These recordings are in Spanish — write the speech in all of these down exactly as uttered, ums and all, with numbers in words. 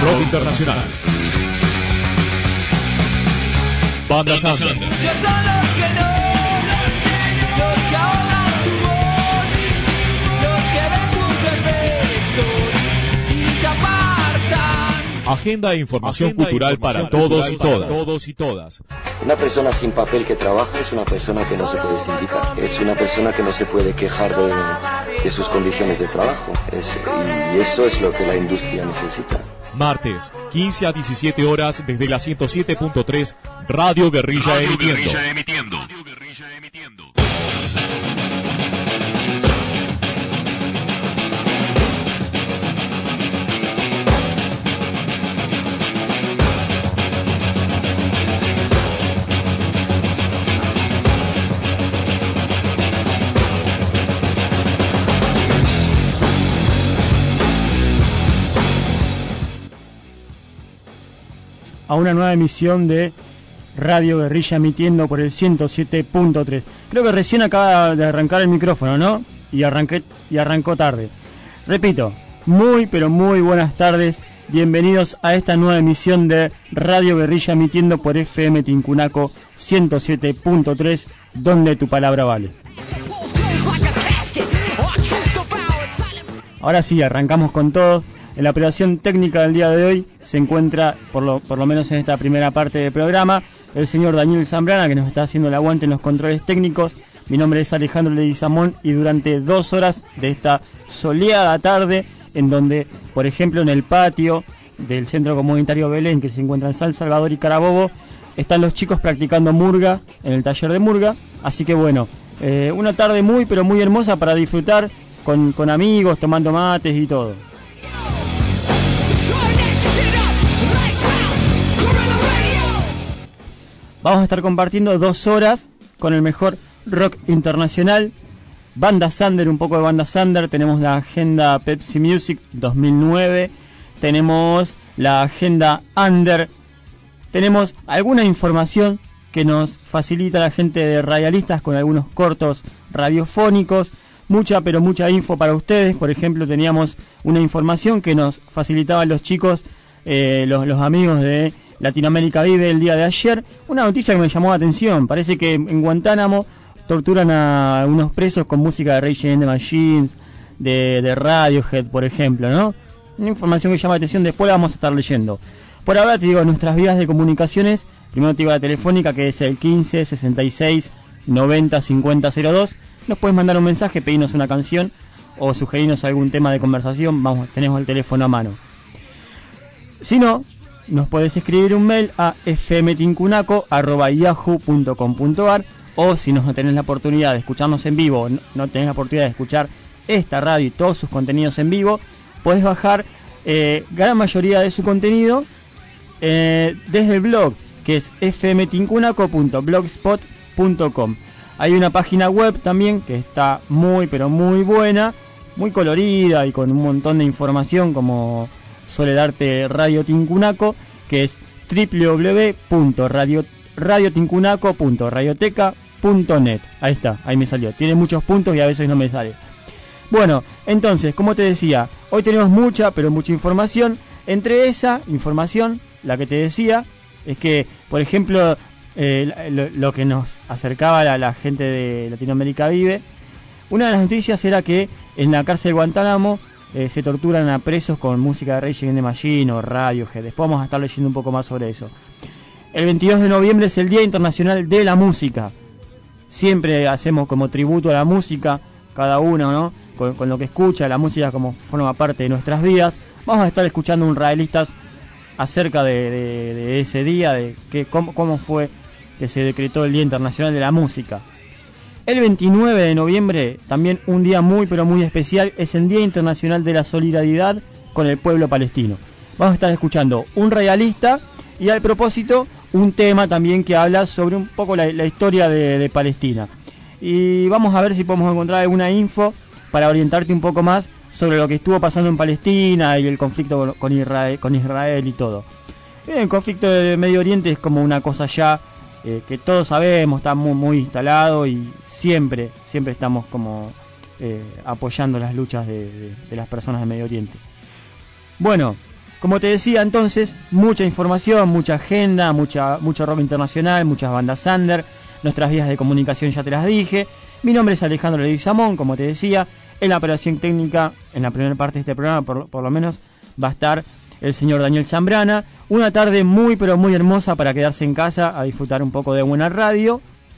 Rock internacional. Banda Sander. Agenda e información Agenda cultural, información para, cultural todos y para todos y todas. Una persona sin papel que trabaja es una persona que no se puede sindicar, es una persona que no se puede quejar de, de sus condiciones de trabajo, es, y eso es lo que la industria necesita. Martes, quince a diecisiete horas, desde la ciento siete punto tres, Radio Guerrilla Radio emitiendo. Guerrilla emitiendo. Radio Guerrilla emitiendo. A una nueva emisión de Radio Guerrilla emitiendo por el ciento siete punto tres. Creo que recién acaba de arrancar el micrófono, ¿no? Y arranqué y arrancó tarde. Repito, muy pero muy buenas tardes. Bienvenidos a esta nueva emisión de Radio Guerrilla emitiendo por F M Tincunaco ciento siete punto tres, donde tu palabra vale. Ahora sí, arrancamos con todo. En la operación técnica del día de hoy se encuentra, por lo, por lo menos en esta primera parte del programa, el señor Daniel Zambrana, que nos está haciendo el aguante en los controles técnicos. Mi nombre es Alejandro Leguizamón y durante dos horas de esta soleada tarde, en donde, por ejemplo, en el patio del Centro Comunitario Belén, que se encuentra en San Salvador y Carabobo, están los chicos practicando murga en el taller de murga. Así que bueno, eh, una tarde muy pero muy hermosa para disfrutar con, con amigos, tomando mates y todo. Vamos a estar compartiendo dos horas con el mejor rock internacional. Banda Sander, un poco de Banda Sander. Tenemos la agenda Pepsi Music dos mil nueve. Tenemos la agenda Under. Tenemos alguna información que nos facilita la gente de Radialistas con algunos cortos radiofónicos. Mucha, pero mucha info para ustedes. Por ejemplo, teníamos una información que nos facilitaban los chicos, eh, los, los amigos de Latinoamérica Vive el día de ayer. Una noticia que me llamó la atención. Parece que en Guantánamo torturan a algunos presos con música de Rage Against the Machine, de, de Radiohead, por ejemplo, ¿no? Una información que llama la atención, después la vamos a estar leyendo. Por ahora te digo nuestras vías de comunicaciones. Primero te digo la telefónica, que es el quince, sesenta y seis, noventa, cincuenta, cero dos. Nos puedes mandar un mensaje, pedirnos una canción o sugerirnos algún tema de conversación. Vamos, tenemos el teléfono a mano. Si no, nos puedes escribir un mail a f m tincunaco arroba yahoo punto com punto a r, o si no tenés la oportunidad de escucharnos en vivo, no, no tenés la oportunidad de escuchar esta radio y todos sus contenidos en vivo, podés bajar eh, gran mayoría de su contenido eh, desde el blog, que es f m tincunaco punto blogspot punto com. Hay una página web también que está muy pero muy buena, muy colorida y con un montón de información como suele darte Radio Tincunaco, que es doble u doble u doble u punto radio tincunaco punto radioteca punto net. Ahí está, ahí me salió. Tiene muchos puntos y a veces no me sale. Bueno, entonces, como te decía, hoy tenemos mucha, pero mucha información. Entre esa información, la que te decía, es que, por ejemplo, eh, lo, lo que nos acercaba a la, la gente de Latinoamérica Vive, una de las noticias era que en la cárcel de Guantánamo Eh, se torturan a presos con música de Rage Against the Machine o Radiohead. Después vamos a estar leyendo un poco más sobre eso. El veintidós de noviembre es el Día Internacional de la Música. Siempre hacemos como tributo a la música, cada uno, ¿no? Con, con lo que escucha, la música como forma parte de nuestras vidas. Vamos a estar escuchando un Radialistas acerca de, de, de ese día, de que, cómo, cómo fue que se decretó el Día Internacional de la Música. El veintinueve de noviembre, también un día muy pero muy especial, es el Día Internacional de la Solidaridad con el pueblo palestino. Vamos a estar escuchando un radialista y al propósito un tema también que habla sobre un poco la, la historia de, de Palestina. Y vamos a ver si podemos encontrar alguna info para orientarte un poco más sobre lo que estuvo pasando en Palestina y el conflicto con, con, Israel, con Israel y todo. El conflicto de Medio Oriente es como una cosa ya eh, que todos sabemos, está muy, muy instalado y siempre, siempre estamos como eh, apoyando las luchas de, de, de las personas de Medio Oriente. Bueno, Como te decía entonces, mucha información, mucha agenda, mucha, mucho rock internacional, muchas bandas under, nuestras vías de comunicación ya te las dije. Mi nombre es Alejandro Leguizamón, como te decía, en la operación técnica, en la primera parte de este programa por, por lo menos, va a estar el señor Daniel Zambrana. Una tarde muy pero muy hermosa para quedarse en casa a disfrutar un poco de buena radio.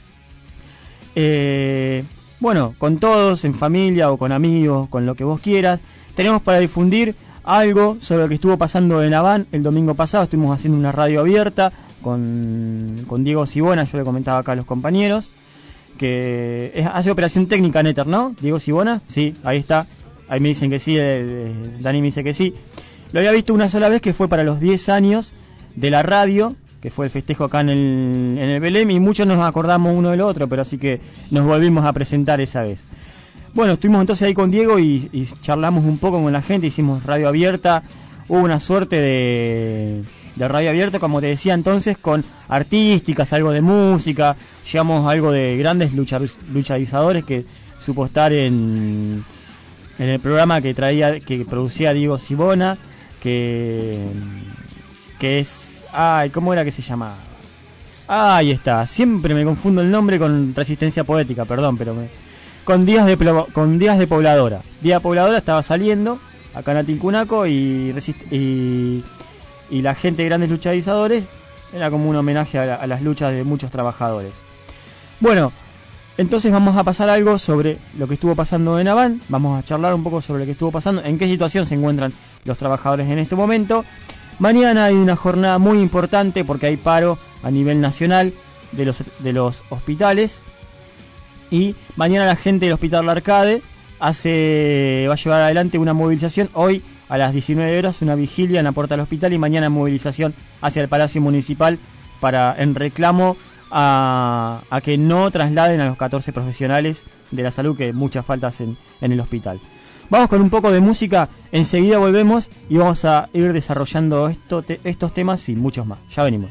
Eh, bueno, con todos, en familia o con amigos, con lo que vos quieras. Tenemos para difundir algo sobre lo que estuvo pasando en Habán el domingo pasado. Estuvimos haciendo una radio abierta con, con Diego Sibona, yo le comentaba acá a los compañeros, que es, hace operación técnica en Éter, ¿no? Diego Sibona, sí, ahí está. Ahí me dicen que sí, eh, Dani me dice que sí. Lo había visto una sola vez, que fue para los diez años de la radio, que fue el festejo acá en el, en el Belém, y muchos nos acordamos uno del otro, pero así que nos volvimos a presentar esa vez. Bueno, estuvimos entonces ahí con Diego y, y charlamos un poco con la gente, hicimos radio abierta, hubo una suerte de, de radio abierta, como te decía entonces, con artísticas, algo de música, llevamos algo de grandes luchar, luchadizadores que supo estar en, en el programa que traía, que producía Diego Sibona, que, que es, ay, ¿cómo era que se llamaba? Ah, ahí está, siempre me confundo el nombre con Resistencia Poética, perdón, pero me... Con días de con días de pobladora. Día pobladora estaba saliendo acá en Atincunaco y, y, y la gente de grandes luchadizadores era como un homenaje a, la, a las luchas de muchos trabajadores. Bueno, entonces vamos a pasar algo sobre lo que estuvo pasando en Habán. Vamos a charlar un poco sobre lo que estuvo pasando, en qué situación se encuentran los trabajadores en este momento. Mañana hay una jornada muy importante porque hay paro a nivel nacional de los, de los hospitales. Y mañana la gente del Hospital La Arcade hace, va a llevar adelante una movilización. Hoy a las diecinueve horas una vigilia en la puerta del hospital y mañana movilización hacia el Palacio Municipal para en reclamo a, a que no trasladen a los catorce profesionales de la salud, que muchas faltas en, en el hospital. Vamos con un poco de música, enseguida volvemos y vamos a ir desarrollando esto, te, estos temas y muchos más. Ya venimos.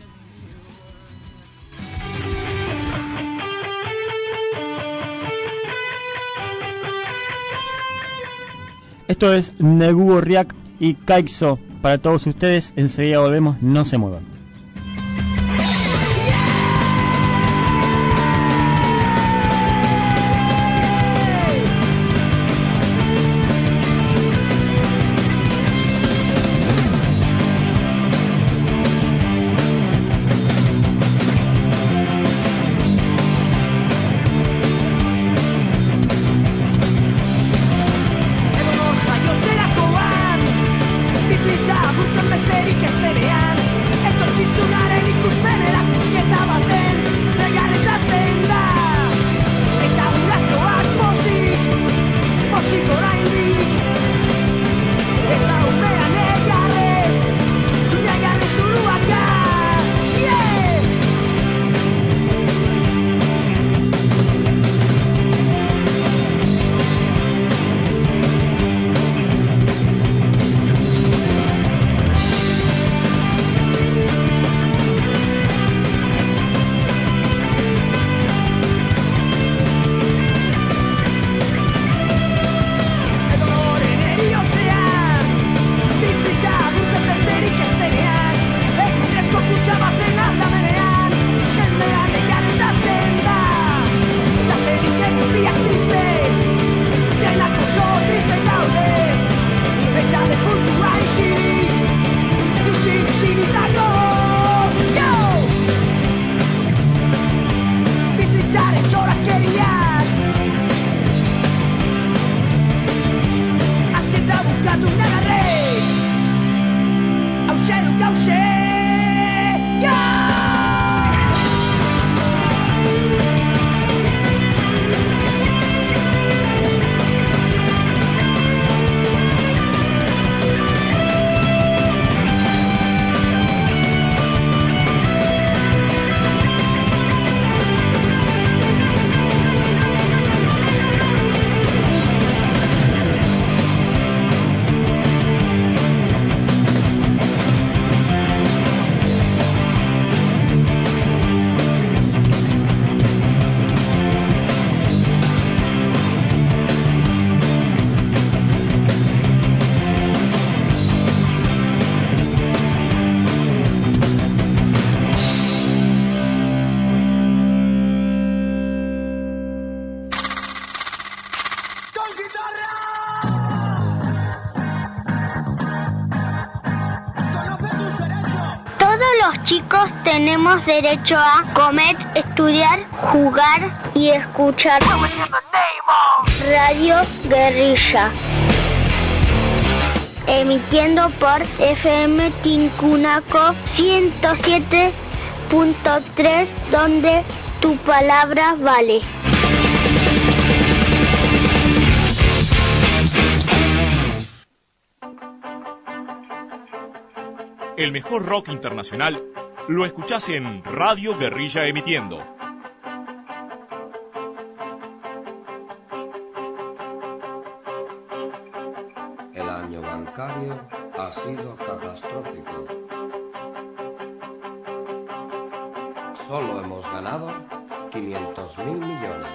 Esto es Negugo Riak y Kaixo para todos ustedes. Enseguida volvemos, no se muevan. los chicos tenemos derecho a comer, estudiar, jugar y escuchar. Radio Guerrilla. Emitiendo por F M Tincunaco ciento siete punto tres, donde tu palabra vale. El mejor rock internacional lo escuchás en Radio Guerrilla Emitiendo. El año bancario ha sido catastrófico. Solo hemos ganado quinientos mil millones.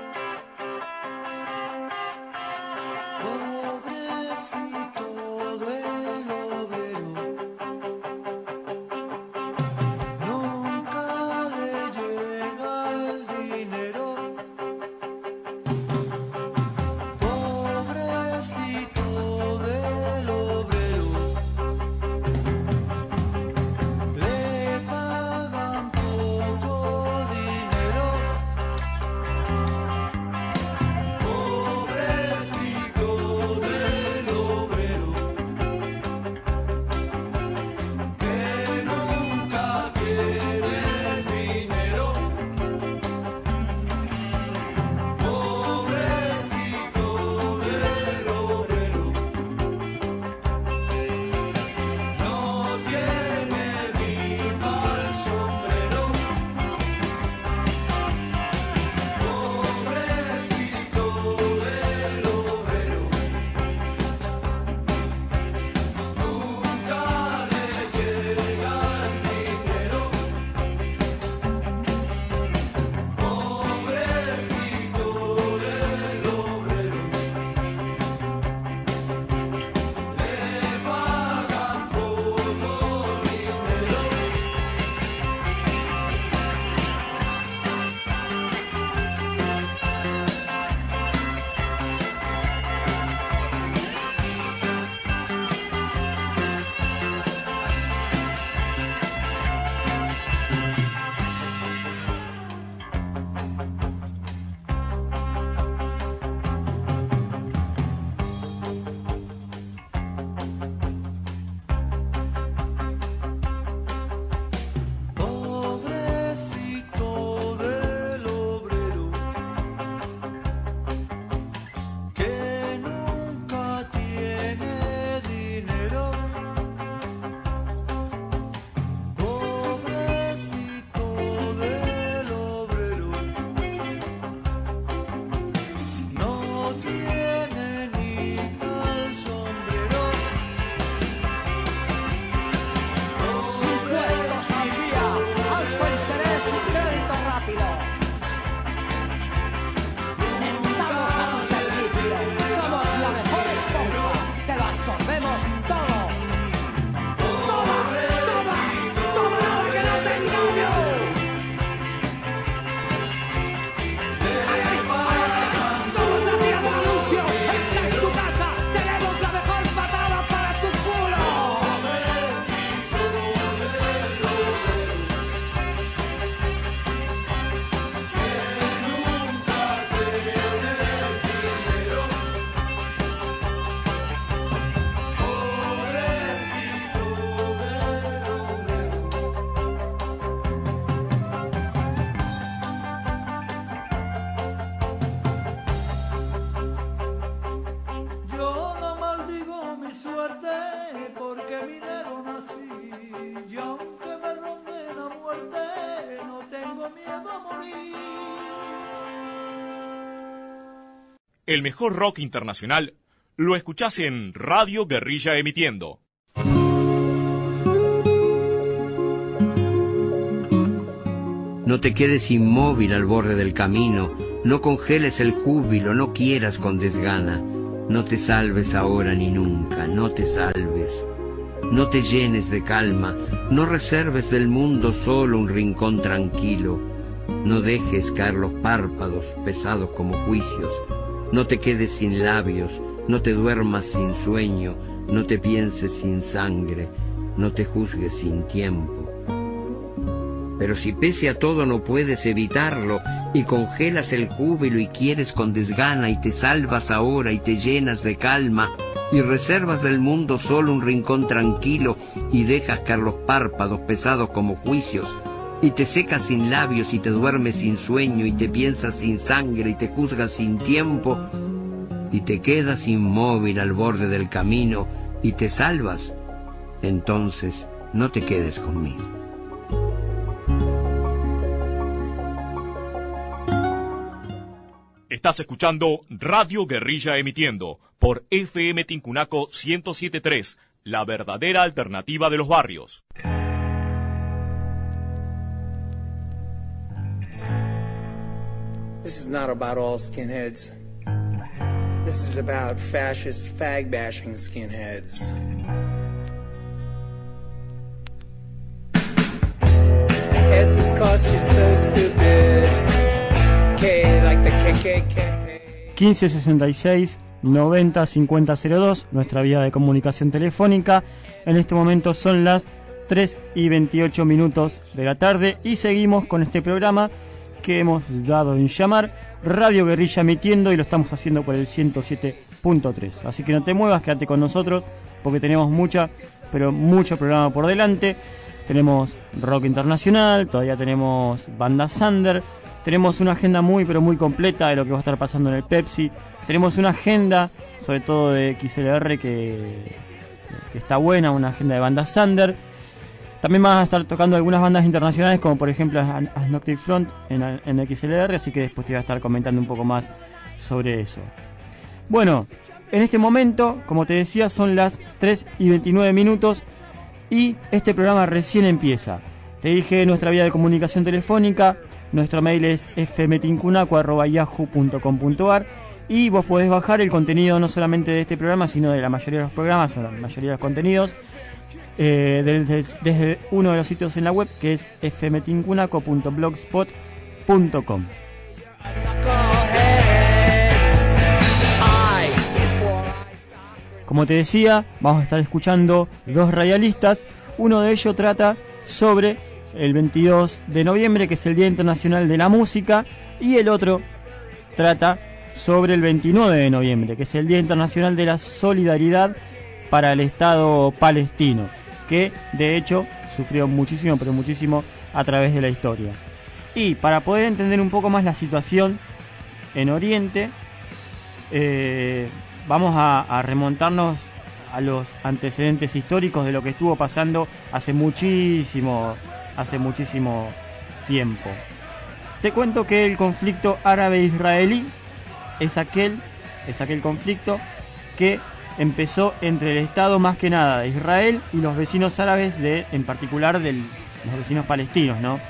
El mejor rock internacional lo escuchás en Radio Guerrilla Emitiendo. No te quedes inmóvil al borde del camino, no congeles el júbilo, no quieras con desgana, no te salves ahora ni nunca, no te salves. No te llenes de calma, no reserves del mundo solo un rincón tranquilo, no dejes caer los párpados pesados como juicios, no te quedes sin labios, no te duermas sin sueño, no te pienses sin sangre, no te juzgues sin tiempo. Pero si pese a todo no puedes evitarlo y congelas el júbilo y quieres con desgana y te salvas ahora y te llenas de calma y reservas del mundo solo un rincón tranquilo y dejas caer los párpados pesados como juicios y te secas sin labios y te duermes sin sueño y te piensas sin sangre y te juzgas sin tiempo y te quedas inmóvil al borde del camino y te salvas, entonces no te quedes conmigo. Estás escuchando Radio Guerrilla emitiendo por F M Tincunaco ciento siete punto tres, la verdadera alternativa de los barrios. This is not about all skinheads. This is about fascist fag-bashing skinheads. This is 'cause you're so stupid. K like the K K K. quince sesenta y seis noventa cincuenta cero dos, nuestra vía de comunicación telefónica. En este momento son las tres y veintiocho minutos de la tarde y seguimos con este programa que hemos dado en llamar Radio Guerrilla emitiendo y lo estamos haciendo por el ciento siete punto tres. Así que no te muevas, quédate con nosotros porque tenemos mucha, pero mucho programa por delante. Tenemos rock internacional, todavía tenemos banda Sander, tenemos una agenda muy, pero muy completa de lo que va a estar pasando en el Pepsi. Tenemos una agenda, sobre todo de X L R, que, que está buena, una agenda de banda Sander. También van a estar tocando algunas bandas internacionales, como por ejemplo Agnostic Front en, en X L R, así que después te voy a estar comentando un poco más sobre eso. Bueno, en este momento, como te decía, son las tres y veintinueve minutos y este programa recién empieza. Te dije nuestra vía de comunicación telefónica, nuestro mail es f m tincunaco arroba yahoo punto com punto a r y vos podés bajar el contenido no solamente de este programa, sino de la mayoría de los programas o la mayoría de los contenidos eh, desde, desde uno de los sitios en la web, que es f m tincunaco punto blogspot punto com. Como te decía, vamos a estar escuchando dos radialistas. Uno de ellos trata sobre el veintidós de noviembre, que es el Día Internacional de la Música, y el otro trata sobre el veintinueve de noviembre, que es el Día Internacional de la Solidaridad para el Estado palestino, que de hecho sufrió muchísimo, pero muchísimo a través de la historia. Y para poder entender un poco más la situación en Oriente, eh, vamos a, a remontarnos a los antecedentes históricos de lo que estuvo pasando hace muchísimo, hace muchísimo tiempo. Te cuento que el conflicto árabe-israelí es aquel, es aquel conflicto que empezó entre el Estado más que nada de Israel y los vecinos árabes, de, en particular de los vecinos palestinos, ¿no?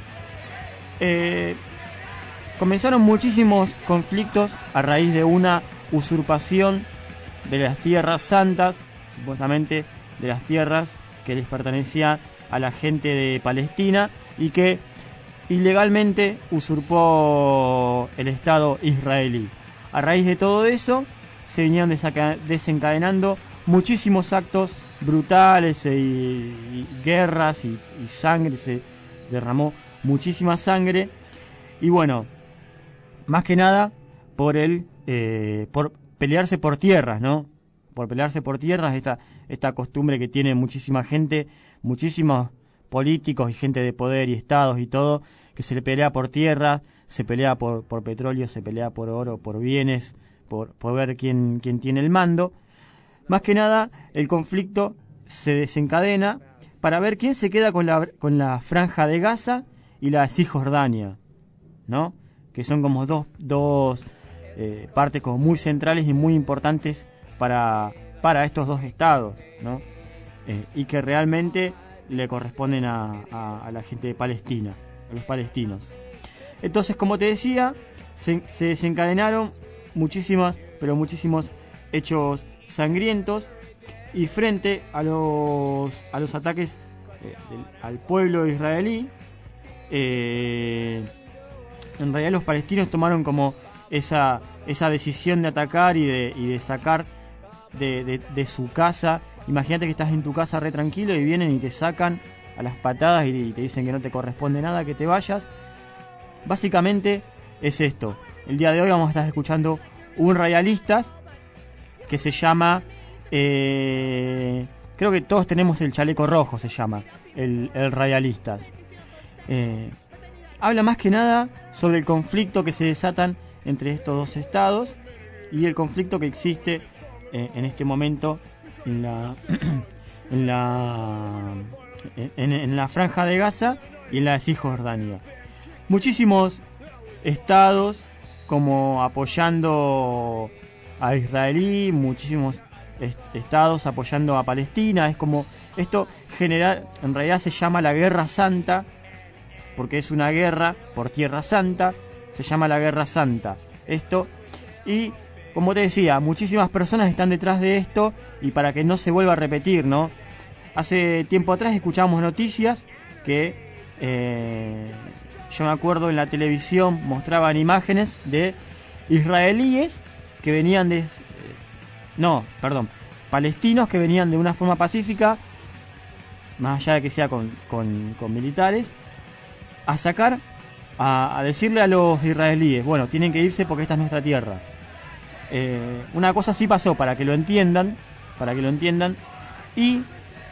Eh, comenzaron muchísimos conflictos a raíz de una usurpación de las tierras santas, supuestamente de las tierras que les pertenecían a la gente de Palestina y que ilegalmente usurpó el Estado israelí. A raíz de todo eso se venían desencadenando muchísimos actos brutales y, y guerras y, y sangre, se derramó muchísima sangre y bueno, más que nada por el eh, por pelearse por tierras, ¿no? Por pelearse por tierras, esta esta costumbre que tiene muchísima gente, muchísimos políticos y gente de poder y estados y todo, que se le pelea por tierra, se pelea por, por petróleo, se pelea por oro, por bienes, por, por ver quién, quién tiene el mando. Más que nada, el conflicto se desencadena para ver quién se queda con la, con la franja de Gaza y la Cisjordania, ¿no? Que son como dos, dos eh, partes como muy centrales y muy importantes para, para estos dos estados, ¿no? Eh, y que realmente le corresponden a, a, a la gente de Palestina, a los palestinos. Entonces, como te decía, se, se desencadenaron muchísimas, pero muchísimos hechos sangrientos y frente a los a los ataques eh, del, al pueblo israelí, eh, en realidad los palestinos tomaron como esa esa decisión de atacar y de, y de sacar de, de, de su casa. Imagínate que estás en tu casa re tranquilo y vienen y te sacan a las patadas y te dicen que no te corresponde nada, que te vayas. Básicamente es esto. El día de hoy vamos a estar escuchando un Radialistas que se llama... Eh, creo que todos tenemos el chaleco rojo, se llama, el, el Radialistas. Eh, habla más que nada sobre el conflicto que se desatan entre estos dos estados y el conflicto que existe eh, en este momento en la, en la en, en la franja de Gaza y en la de Cisjordania. Muchísimos estados como apoyando a Israelí, muchísimos est- estados apoyando a Palestina. Es como esto general, en realidad se llama la Guerra Santa, porque es una guerra por Tierra Santa, se llama la Guerra Santa. Esto, y como te decía, muchísimas personas están detrás de esto, y para que no se vuelva a repetir, ¿no? Hace tiempo atrás escuchábamos noticias que eh, yo me acuerdo en la televisión mostraban imágenes de israelíes que venían de... No, perdón, palestinos que venían de una forma pacífica, más allá de que sea con, con, con militares, a sacar, a, a decirle a los israelíes, bueno, tienen que irse porque esta es nuestra tierra. Eh, una cosa sí pasó, para que lo entiendan, para que lo entiendan, y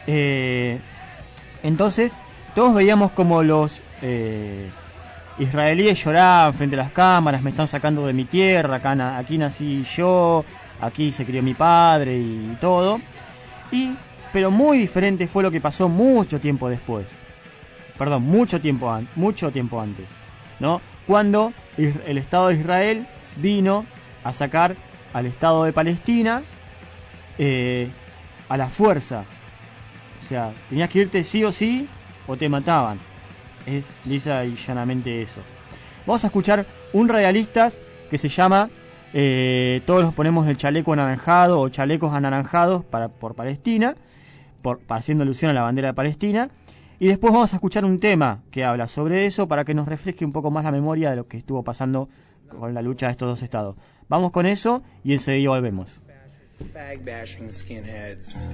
eh, entonces todos veíamos como los eh, israelíes lloraban frente a las cámaras, me están sacando de mi tierra, acá, na, aquí nací yo, aquí se crió mi padre y todo, y pero muy diferente fue lo que pasó mucho tiempo después. Perdón, mucho tiempo, an- mucho tiempo antes, ¿no? Cuando el Estado de Israel vino a sacar al Estado de Palestina eh, a la fuerza. O sea, tenías que irte sí o sí o te mataban. Es lisa y llanamente eso. Vamos a escuchar un Radialistas que se llama eh, todos nos ponemos el chaleco anaranjado o chalecos anaranjados para, por Palestina, por, haciendo alusión a la bandera de Palestina. Y después vamos a escuchar un tema que habla sobre eso para que nos refresque un poco más la memoria de lo que estuvo pasando con la lucha de estos dos estados. Vamos con eso y enseguida volvemos. Fag bashing skinheads.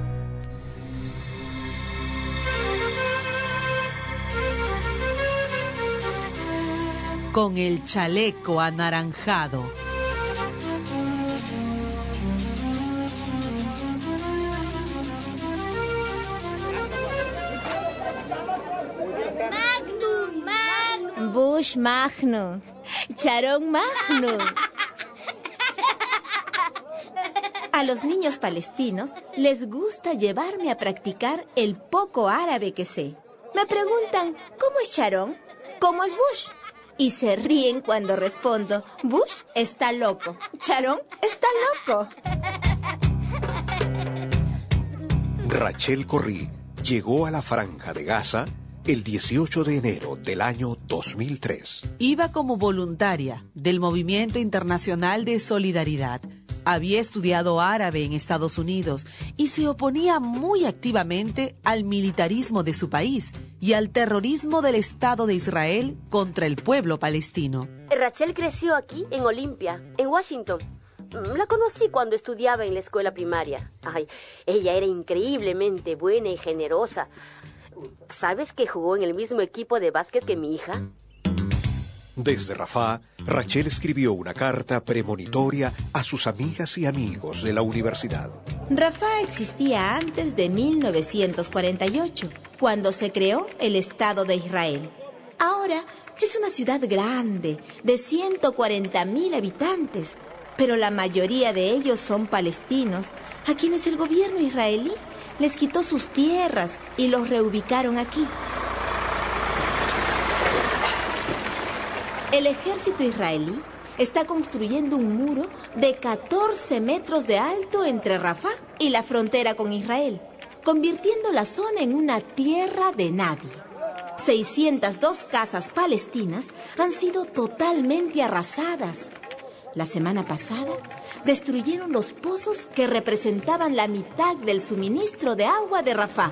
Con el chaleco anaranjado. Bush Magnum, Sharon Magnum. A los niños palestinos les gusta llevarme a practicar el poco árabe que sé. Me preguntan, ¿cómo es Sharon? ¿Cómo es Bush? Y se ríen cuando respondo, Bush está loco, Sharon está loco. Rachel Corrie llegó a la Franja de Gaza el dieciocho de enero del año dos mil tres. Iba como voluntaria del Movimiento Internacional de Solidaridad. Había estudiado árabe en Estados Unidos y se oponía muy activamente al militarismo de su país y al terrorismo del Estado de Israel contra el pueblo palestino. Rachel creció aquí, en Olympia, en Washington. La conocí cuando estudiaba en la escuela primaria. Ay, ella era increíblemente buena y generosa. ¿Sabes que jugó en el mismo equipo de básquet que mi hija? Desde Rafah, Rachel escribió una carta premonitoria a sus amigas y amigos de la universidad. Rafah existía antes de mil novecientos cuarenta y ocho, cuando se creó el Estado de Israel. Ahora es una ciudad grande, de ciento cuarenta mil habitantes, pero la mayoría de ellos son palestinos, a quienes el gobierno israelí les quitó sus tierras y los reubicaron aquí. El ejército israelí está construyendo un muro de catorce metros de alto entre Rafah y la frontera con Israel, convirtiendo la zona en una tierra de nadie. seiscientas dos casas palestinas han sido totalmente arrasadas. La semana pasada destruyeron los pozos que representaban la mitad del suministro de agua de Rafah.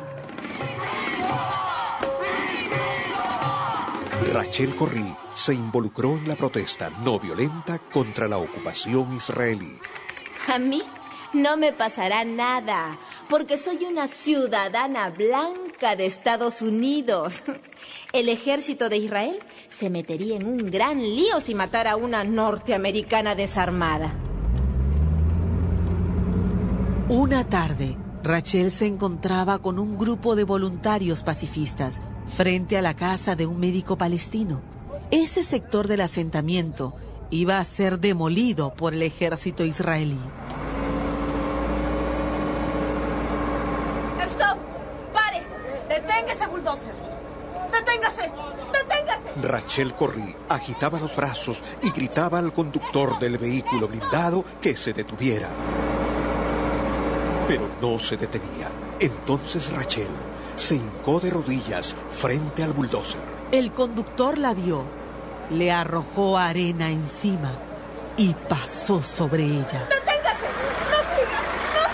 Rachel Corrie se involucró en la protesta no violenta contra la ocupación israelí. A mí no me pasará nada, porque soy una ciudadana blanca de Estados Unidos. El ejército de Israel se metería en un gran lío si matara a una norteamericana desarmada. Una tarde, Rachel se encontraba con un grupo de voluntarios pacifistas frente a la casa de un médico palestino. Ese sector del asentamiento iba a ser demolido por el ejército israelí. ¡Stop! ¡Pare! ¡Detenga ese bulldozer! ¡Deténgase! ¡Deténgase! Rachel Corrie agitaba los brazos y gritaba al conductor del vehículo blindado que se detuviera. Pero no se detenía. Entonces Rachel se hincó de rodillas frente al bulldozer. El conductor la vio, le arrojó arena encima y pasó sobre ella. ¡Deténgase! ¡No siga! ¡No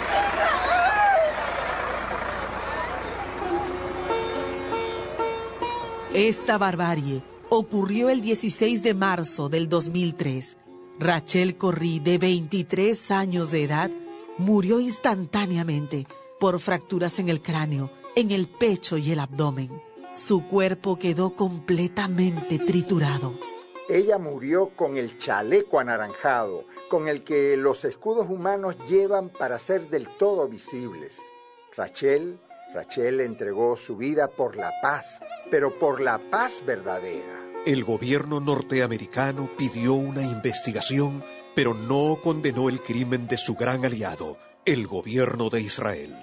siga! Esta barbarie ocurrió el dieciséis de marzo del dos mil tres. Rachel Corrie, de veintitrés años de edad, murió instantáneamente por fracturas en el cráneo, en el pecho y el abdomen. Su cuerpo quedó completamente triturado. Ella murió con el chaleco anaranjado, con el que los escudos humanos llevan para ser del todo visibles. Rachel, Rachel entregó su vida por la paz, pero por la paz verdadera. El gobierno norteamericano pidió una investigación, pero no condenó el crimen de su gran aliado, el gobierno de Israel.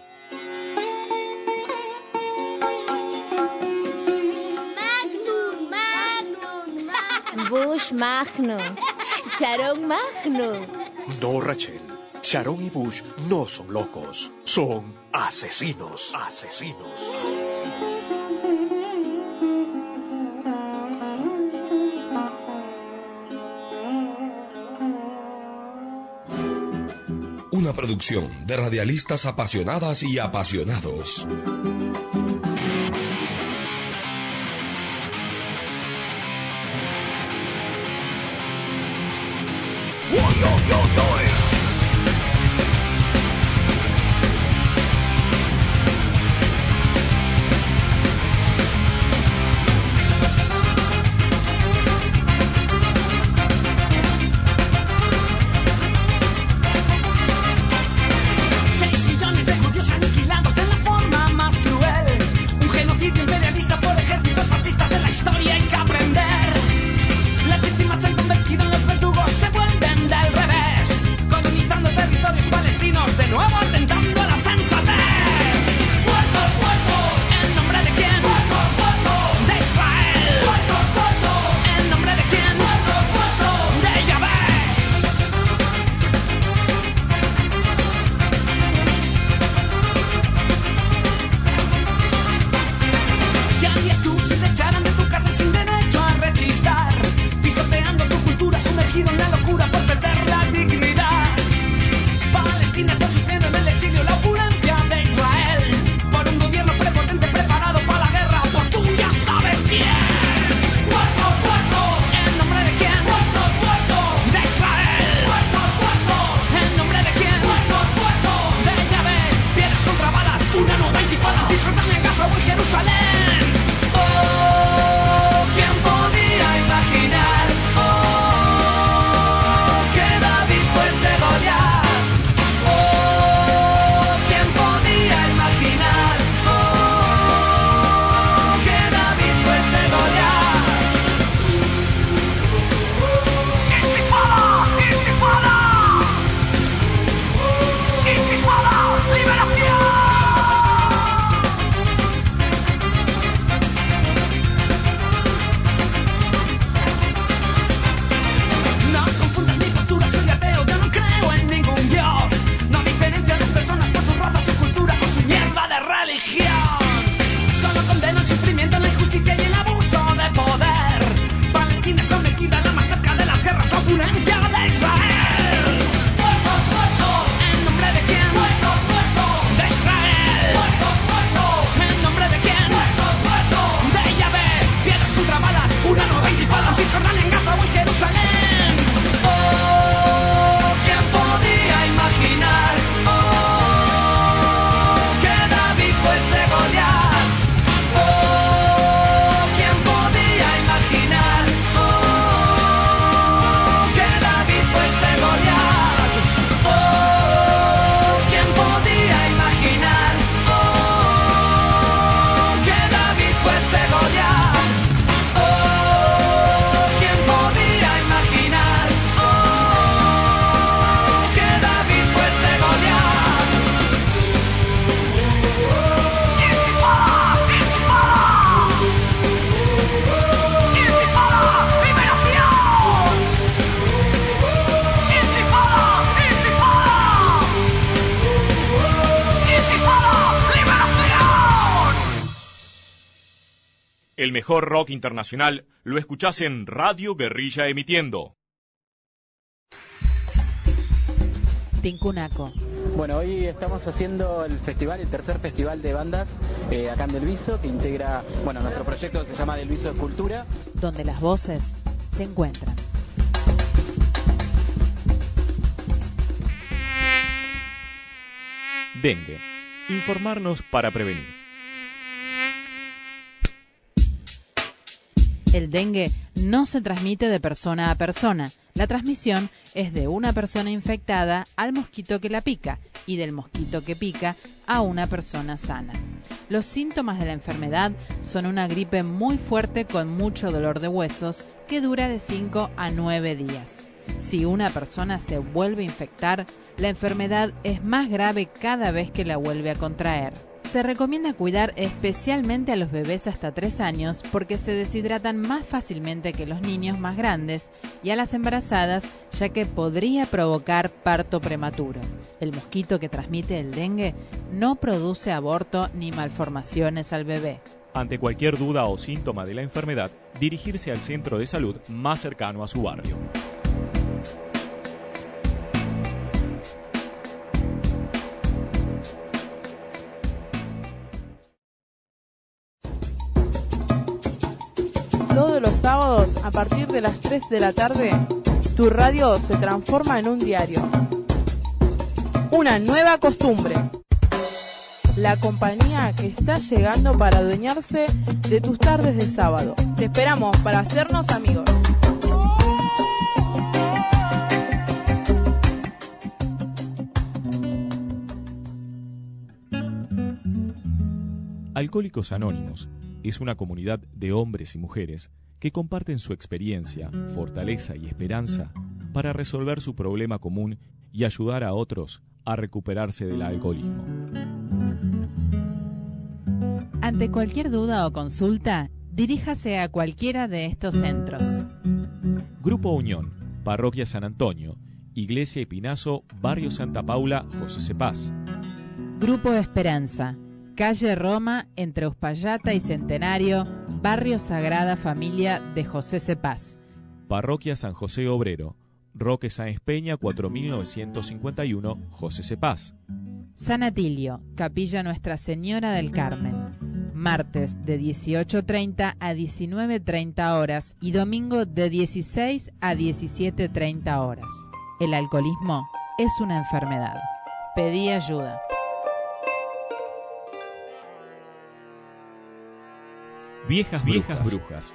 Bush Magnum. Sharon Magnum. No, Rachel. Sharon y Bush no son locos. Son asesinos. Asesinos. Una producción de radialistas apasionadas y apasionados. Seis millones de judíos aniquilados de la forma más cruel. El mejor rock internacional lo escuchás en Radio Guerrilla emitiendo. Tincunaco. Bueno, hoy estamos haciendo el festival, el tercer festival de bandas eh, acá en Del Viso, que integra, bueno, nuestro proyecto se llama Del Viso Cultura. Donde las voces se encuentran. Dengue. Informarnos para prevenir. El dengue no se transmite de persona a persona. La transmisión es de una persona infectada al mosquito que la pica y del mosquito que pica a una persona sana. Los síntomas de la enfermedad son una gripe muy fuerte con mucho dolor de huesos que dura de cinco a nueve días. Si una persona se vuelve a infectar, la enfermedad es más grave cada vez que la vuelve a contraer. Se recomienda cuidar especialmente a los bebés hasta tres años porque se deshidratan más fácilmente que los niños más grandes y a las embarazadas, ya que podría provocar parto prematuro. El mosquito que transmite el dengue no produce aborto ni malformaciones al bebé. Ante cualquier duda o síntoma de la enfermedad, dirigirse al centro de salud más cercano a su barrio. Todos los sábados, a partir de las tres de la tarde, tu radio se transforma en un diario. Una nueva costumbre. La compañía que está llegando para adueñarse de tus tardes de sábado. Te esperamos para hacernos amigos. Alcohólicos Anónimos es una comunidad de hombres y mujeres que comparten su experiencia, fortaleza y esperanza para resolver su problema común y ayudar a otros a recuperarse del alcoholismo. Ante cualquier duda o consulta, diríjase a cualquiera de estos centros. Grupo Unión, Parroquia San Antonio, Iglesia Espinazo, Barrio Santa Paula, José Cepaz. Grupo Esperanza, Calle Roma, entre Uspallata y Centenario, Barrio Sagrada Familia de José Cepaz. Parroquia San José Obrero, Roque Sáenz Peña, cuatro mil novecientos cincuenta y uno, José Cepaz. San Atilio, Capilla Nuestra Señora del Carmen. Martes de dieciocho treinta a diecinueve treinta horas y domingo de dieciséis a diecisiete treinta horas. El alcoholismo es una enfermedad. Pedí ayuda. Viejas, viejas brujas.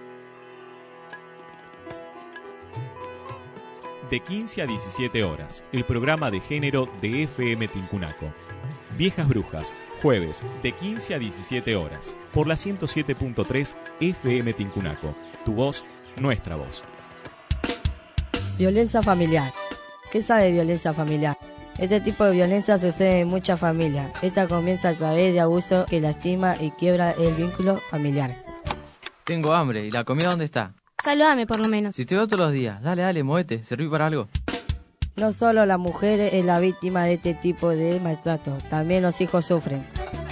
De quince a diecisiete horas, el programa de género de F M Tincunaco. Viejas Brujas, jueves de quince a diecisiete horas, por la ciento siete punto tres F M Tincunaco. Tu voz, nuestra voz. Violencia familiar. ¿Qué sabe de violencia familiar? Este tipo de violencia sucede en muchas familias. Esta comienza a través de abuso que lastima y quiebra el vínculo familiar. Tengo hambre, ¿y la comida dónde está? Saludame por lo menos. Si te veo todos los días, dale, dale, muévete, serví para algo. No solo la mujer es la víctima de este tipo de maltrato, también los hijos sufren.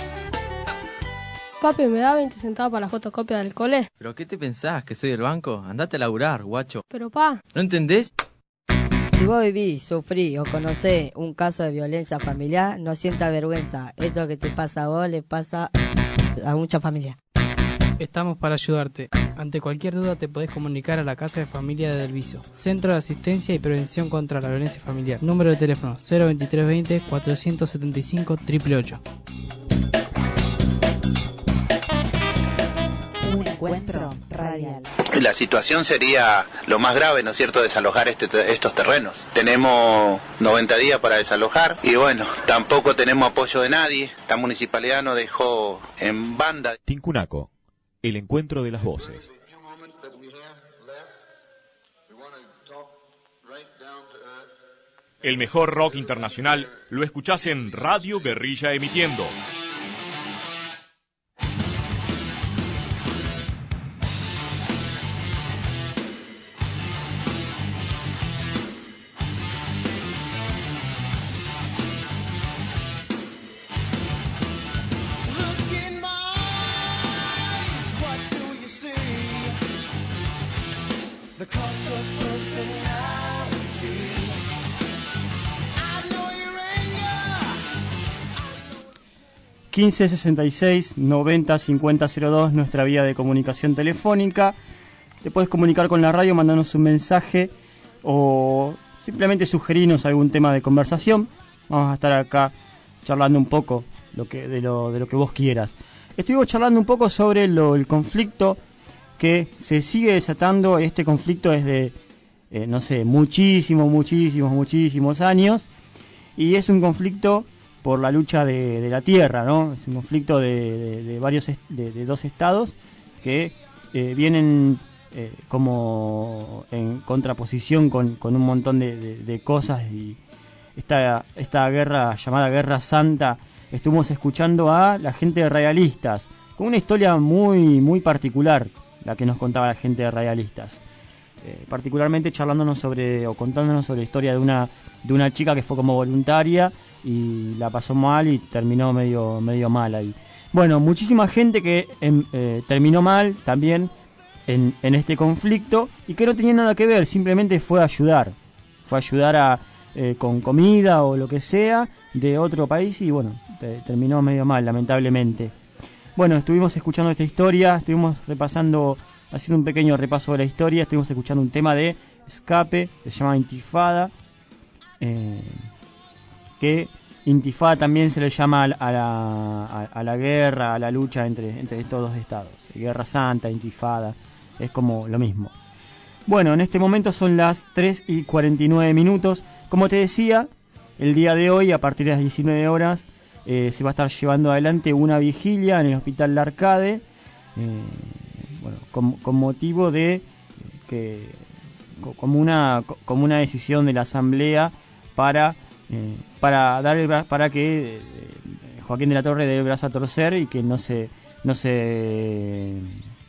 Papi, ¿me da veinte centavos para la fotocopia del cole? ¿Pero qué te pensás, que soy del banco? Andate a laburar, guacho. Pero pa... ¿No entendés? Si vos vivís, sufrís o conocés un caso de violencia familiar, no sientas vergüenza. Esto que te pasa a vos le pasa a muchas familias. Estamos para ayudarte. Ante cualquier duda te podés comunicar a la Casa de Familia de Del Viso. Centro de Asistencia y Prevención contra la Violencia Familiar. Número de teléfono cero veintitrés veinte cuatrocientos setenta y cinco ochocientos ochenta y ocho. Un encuentro radial. La situación sería lo más grave, ¿no es cierto?, desalojar este, estos terrenos. Tenemos noventa días para desalojar y bueno, tampoco tenemos apoyo de nadie. La municipalidad nos dejó en banda. Tincunaco, el encuentro de las voces. El mejor rock internacional lo escuchás en Radio Guerrilla emitiendo. Look in my eyes, what do quince sesenta y seis noventa cincuenta cero dos, nuestra vía de comunicación telefónica. Te puedes comunicar con la radio, mandarnos un mensaje o simplemente sugerirnos algún tema de conversación. Vamos a estar acá charlando un poco lo que, de, lo, de lo que vos quieras. Estuvimos charlando un poco sobre lo, el conflicto que se sigue desatando. Este conflicto es de, eh, no sé, muchísimos, muchísimos, muchísimos años. Y es un conflicto por la lucha de, de la tierra, ¿no? Es un conflicto de, de, de varios, est- de, de dos estados que eh, vienen eh, como en contraposición con, con un montón de, de, de cosas. Y esta, esta guerra llamada Guerra Santa, estuvimos escuchando a la gente de Radialistas, con una historia muy, muy particular, la que nos contaba la gente de Radialistas. Eh, particularmente charlándonos sobre, o contándonos sobre la historia de una, de una chica que fue como voluntaria y la pasó mal y terminó medio, medio mal ahí. Bueno, muchísima gente que eh, eh, terminó mal también en, en este conflicto y que no tenía nada que ver, simplemente fue a ayudar. Fue a ayudar a, eh, con comida o lo que sea de otro país y bueno, te, terminó medio mal, lamentablemente. Bueno, estuvimos escuchando esta historia, estuvimos repasando, haciendo un pequeño repaso de la historia, estuvimos escuchando un tema de Escape, que se llama Intifada, eh, que Intifada también se le llama a la, a, a la guerra, a la lucha entre, entre estos dos estados. Guerra Santa, Intifada, es como lo mismo. Bueno, en este momento son las tres y cuarenta y nueve minutos. Como te decía, el día de hoy, a partir de las diecinueve horas, eh, se va a estar llevando adelante una vigilia en el Hospital La Arcade, eh, bueno, con, con motivo de que, como una, como una decisión de la Asamblea para... Eh, para dar el, para que eh, Joaquín de la Torre dé el brazo a torcer y que no se no se eh,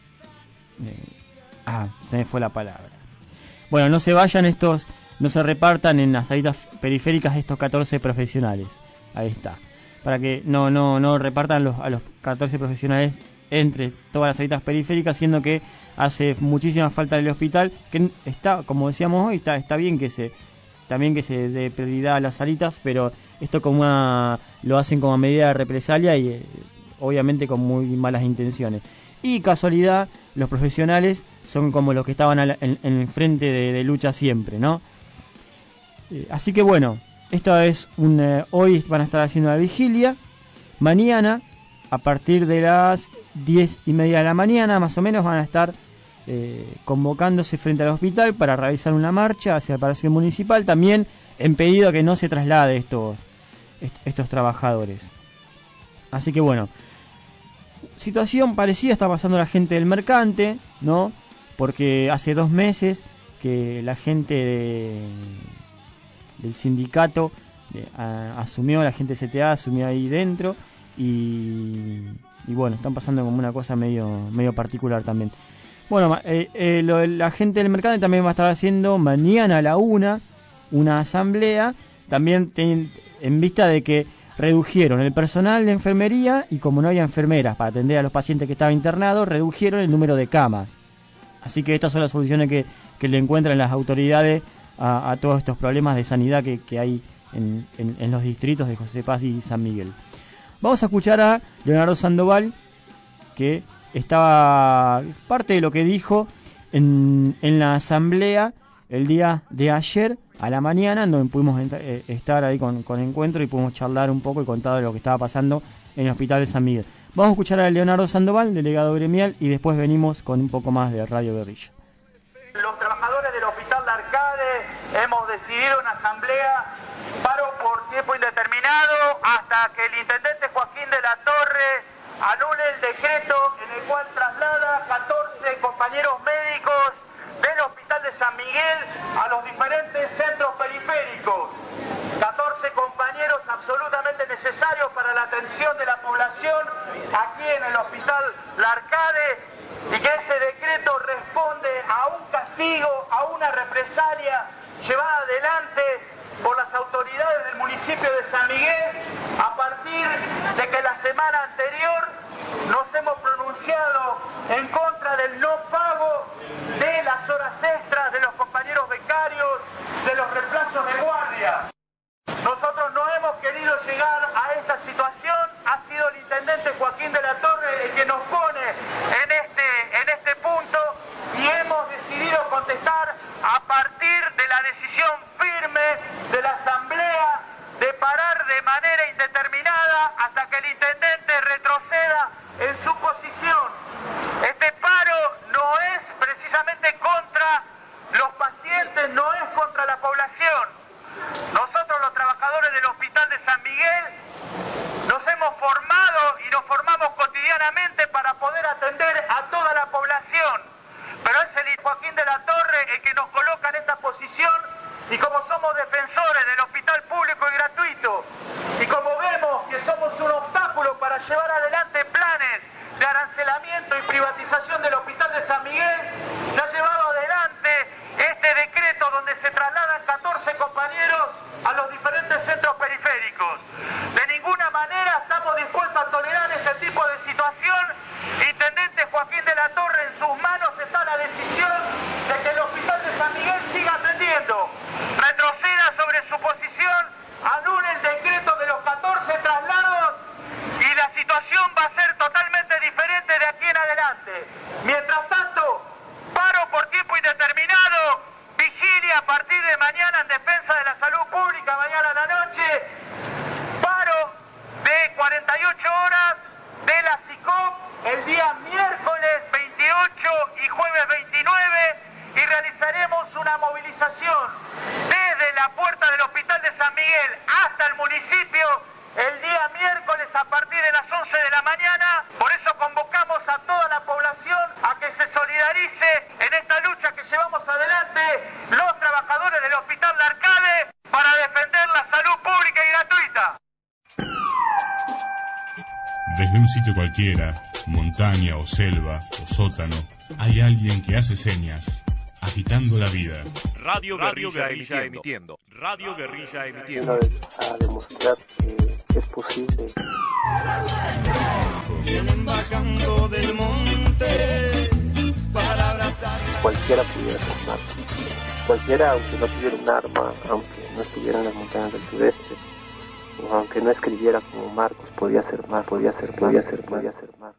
ah se me fue la palabra bueno no se vayan estos no se repartan en las salitas periféricas estos catorce profesionales. Ahí está, para que no no no repartan los, a los catorce profesionales entre todas las salitas periféricas, siendo que hace muchísima falta en el hospital, que está, como decíamos hoy, está está bien que se también que se dé prioridad a las salitas, pero esto como una, lo hacen como medida de represalia y eh, obviamente con muy malas intenciones. Y casualidad, los profesionales son como los que estaban la, en, en el frente de, de lucha siempre, ¿no? Eh, así que bueno, esto es un eh, hoy van a estar haciendo la vigilia. Mañana, a partir de las diez y media de la mañana, más o menos, van a estar Eh, convocándose frente al hospital para realizar una marcha hacia el Palacio Municipal, también en pedido a que no se traslade estos, est- estos trabajadores. Así que bueno, situación parecida está pasando la gente del Mercante, ¿no? Porque hace dos meses que la gente de, del sindicato de, a, asumió, la gente de C T A asumió ahí dentro y, y bueno, están pasando como una cosa medio, medio particular también. Bueno, eh, eh, lo, la gente del Mercante también va a estar haciendo mañana a la una una asamblea, también ten, en vista de que redujeron el personal de enfermería y como no había enfermeras para atender a los pacientes que estaban internados, redujeron el número de camas. Así que estas son las soluciones que, que le encuentran las autoridades a, a todos estos problemas de sanidad que, que hay en, en, en los distritos de José Paz y San Miguel. Vamos a escuchar a Leonardo Sandoval, que estaba parte de lo que dijo en, en la asamblea el día de ayer a la mañana, en donde pudimos ent- eh, estar ahí con, con encuentro y pudimos charlar un poco y contar de lo que estaba pasando en el Hospital de San Miguel. Vamos a escuchar a Leonardo Sandoval, delegado gremial, y después venimos con un poco más de Radio Guerrilla. Los trabajadores del Hospital de Arcade hemos decidido una asamblea paro por tiempo indeterminado hasta que el intendente Joaquín de la Torre anule el decreto en el cual traslada catorce compañeros médicos del Hospital de San Miguel a los diferentes centros periféricos. catorce compañeros absolutamente necesarios para la atención de la población aquí en el Hospital La Arcade, y que ese decreto responde a un castigo, a una represalia llevada adelante por las autoridades del municipio de San Miguel a partir de que la semana anterior nos hemos pronunciado en contra del no pago de las horas extras de los compañeros becarios, de los reemplazos de guardia. Nosotros no hemos querido llegar a esta situación, ha sido el intendente llevar adelante planes de arancelamiento y privatización del Hospital de San Miguel, se ha llevado adelante este decreto donde se trasladan catorce compañeros a los diferentes centros periféricos. De ninguna manera estamos dispuestos a tolerar este tipo de situación. Intendente Joaquín de la Torre, en sus manos está la decisión de que el Hospital de San Miguel siga atendiendo. Retroceda sobre su posición, anule el decreto de los catorce traslados y la situación va a ser totalmente diferente de aquí en adelante. Mientras tanto, paro por tiempo indeterminado, vigilia a partir de mañana en defensa de la salud pública, mañana a la noche, paro de cuarenta y ocho horas de la C I C O P el día miércoles veintiocho y jueves veintinueve y realizaremos una movilización desde la puerta del Hospital de San Miguel hasta el municipio el día miércoles a partir de las once de la mañana. Por eso convocamos a toda la población a que se solidarice en esta lucha que llevamos adelante los trabajadores del Hospital de Arcade para defender la salud pública y gratuita. Desde un sitio cualquiera, montaña o selva o sótano, hay alguien que hace señas, agitando la vida. Radio Guerrilla, Guerrilla emitiendo. Radio Guerrilla emitiendo. A demostrar que es posible. Vienen bajando del monte para abrazar. Cualquiera pudiera ser Marcos. Cualquiera, aunque no tuviera un arma, aunque no estuviera en las montañas del sudeste, o aunque no escribiera como Marcos, podía ser más, podía ser, podía ser, podía ser más.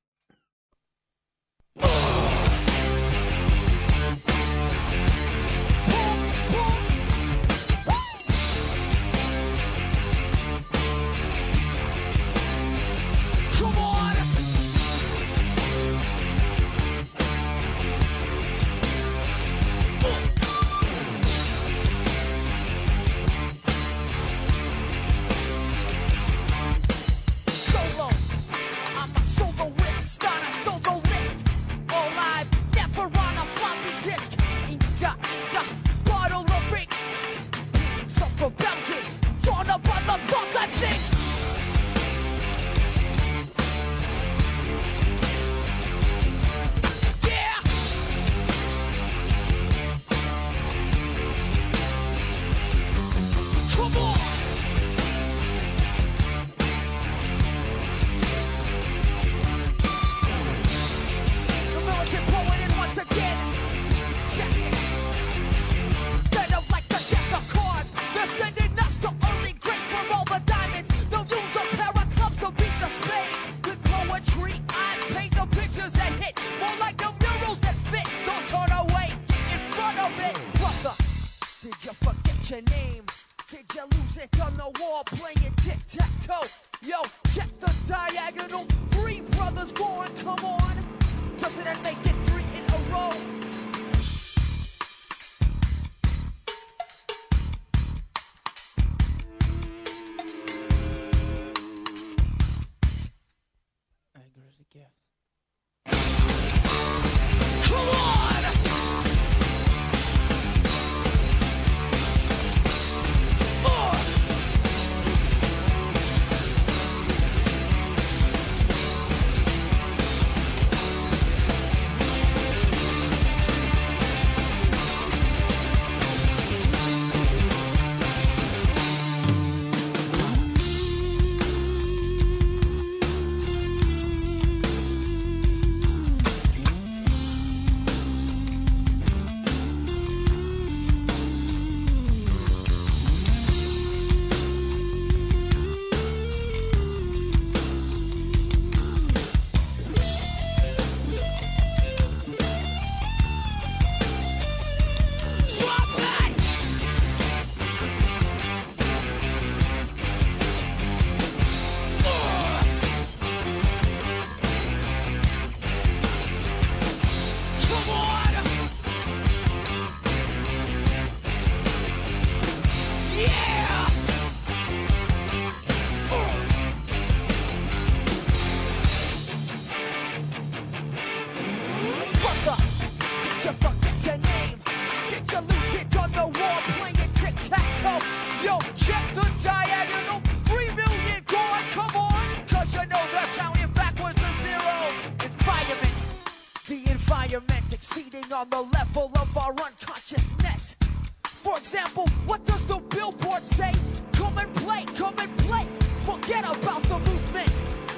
succeeding on the level of our unconsciousness. For example, what does the billboard say? Come and play, come and play, forget about the movement.